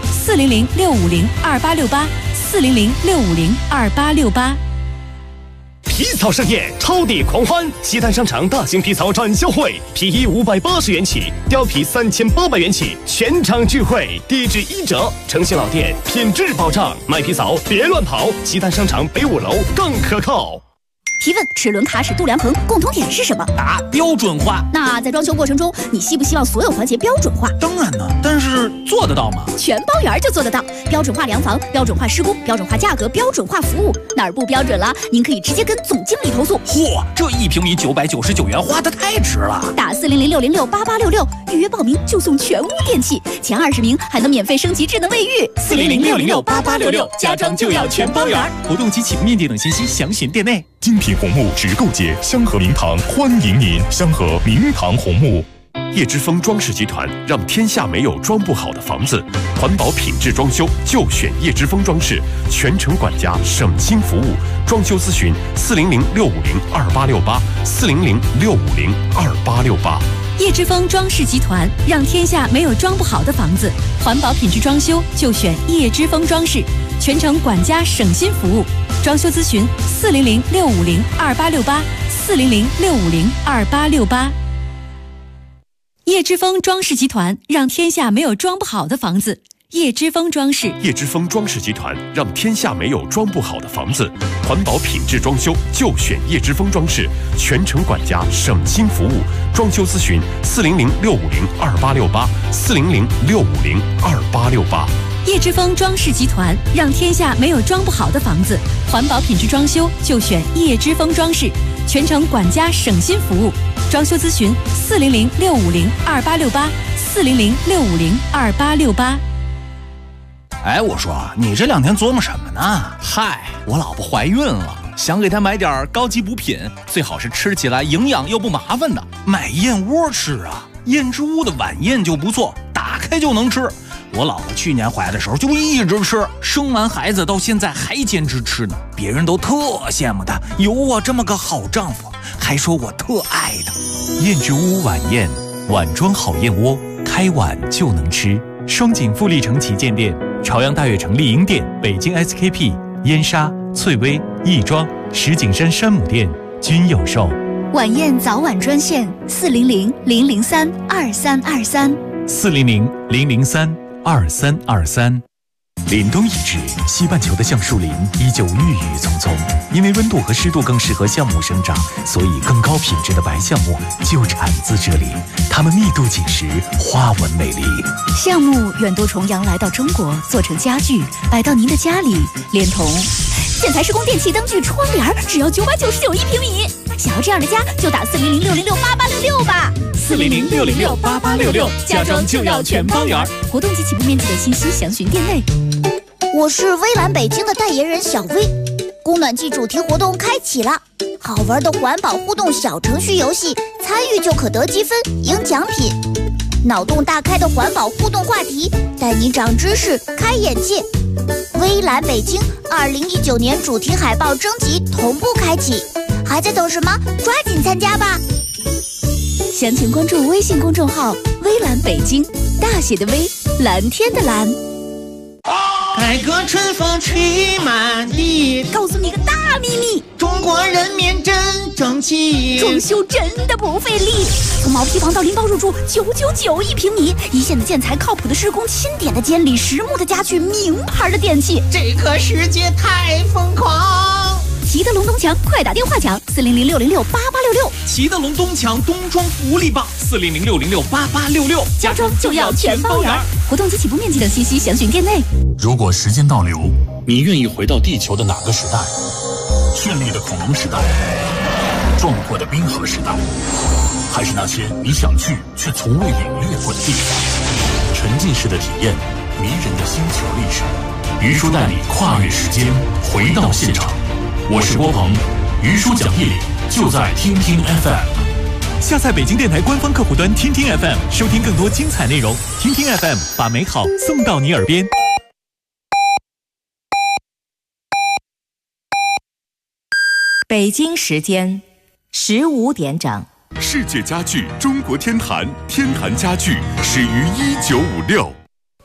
400-650-2868，400-650-2868。 皮草盛宴，超地狂欢！西单商场大型皮草展销会，皮衣580元起，貂皮3800元起，全场聚会，低至1折，诚信老店，品质保障。买皮草别乱跑，西单商场北5楼更可靠。 提问：齿轮卡驶度量衡共同点是什么？ 答：标准化。 那在装修过程中，你希不希望所有环节标准化？ 当然呢，但是做得到吗？ 全包圆就做得到，标准化量房，标准化施工，标准化价格，标准化服务。哪儿不标准了，您可以直接跟总经理投诉。 嚯，这1平米999元，花得太值了！ 打400-606-8866，预约报名就送全屋电器，前20名还能免费升级智能卫浴。 400-606-8866，家装就要全包圆。 活动及起步面积等信息详询店内。 精品红木直购节，香河明堂欢迎您！香河明堂红木。 叶之峰装饰集团让天下没有装不好的房子。环保品质装修就选叶之峰装饰，全程管家，省心服务。装修咨询400-650-2868，400-650-2868。 叶之峰装饰集团让天下没有装不好的房子，环保品质装修就选叶之峰装饰，全程管家省心服务。装修咨询400-650-2868，400-650-2868。叶之峰装饰集团让天下没有装不好的房子，叶之峰装饰。 叶之峰装饰集团让天下没有装不好的房子。环保品质装修就选叶之峰装饰，全程管家，省心服务。装修咨询400-650-2868，400-650-2868。 叶之峰装饰集团让天下没有装不好的房子，环保品质装修就选叶之峰装饰，全程管家省心服务。装修咨询400-650-2868，400-650-2868。 哎，我说你这2天琢磨什么呢？嗨，我老婆怀孕了，想给她买点高级补品，最好是吃起来营养又不麻烦的。买燕窝吃啊，燕之屋的晚宴就不错，打开就能吃。我老婆去年怀的时候就一直吃，生完孩子到现在还坚持吃呢，别人都特羡慕她有我这么个好丈夫，还说我特爱她。 燕之屋晚宴，碗装好燕窝，开碗就能吃。双井富力城旗舰店朝阳大悦城丽婴店、北京 SKP、燕莎、翠微、亦庄、石景山山姆店均有售。 晚宴早晚专线 400-003-2323，400-003-2323。凛冬已至，西半球的橡树林依旧郁郁葱葱。因为温度和湿度更适合橡木生长，所以更高品质的白橡木就产自这里。它们密度紧实，花纹美丽。 橡木远渡重洋来到中国，做成家具，摆到您的家里，连同建材施工电器、灯具、窗帘，只要999一平米。想要这样的家，就打400-606-8866吧。 400-606-8866，家装就要全方圆。 活动及起步面积的信息详询店内。 我是微蓝北京的代言人小薇，供暖季主题活动开启了，好玩的环保互动小程序游戏，参与就可得积分、赢奖品。脑洞大开的环保互动话题，带你长知识、开眼界。微蓝北京2019年主题海报征集同步开启，还在等什么？抓紧参加吧！ 详情关注微信公众号“微蓝北京”，大写的微，蓝天的蓝。 改革春风吹满地， 告诉你个大秘密， 中国人民真争气， 装修真的不费力。从毛坯房到拎包入住，999一平米，一线的建材，靠谱的施工，钦点的监理，实木的家具，名牌的电器， 这个世界太疯狂。 齐德龙东强，快打电话抢400-606-8866。 齐德龙东强冬装福利棒，400-606-8866， 家装就要全方圆。活动及起步面积等信息详询店内。 如果时间倒流，你愿意回到地球的哪个时代？绚丽的恐龙时代，壮阔的冰河时代，还是那些你想去却从未领略过的地方？沉浸式的体验，迷人的星球历史。于叔带你跨越时间，回到现场。我是郭鹏，于叔讲义理就在听听 FM。 下载北京电台官方客户端听听 FM， 收听更多精彩内容。听听 FM， 把美好送到你耳边。 北京时间15点整。 世界家具中国天坛，天坛家具始于1956。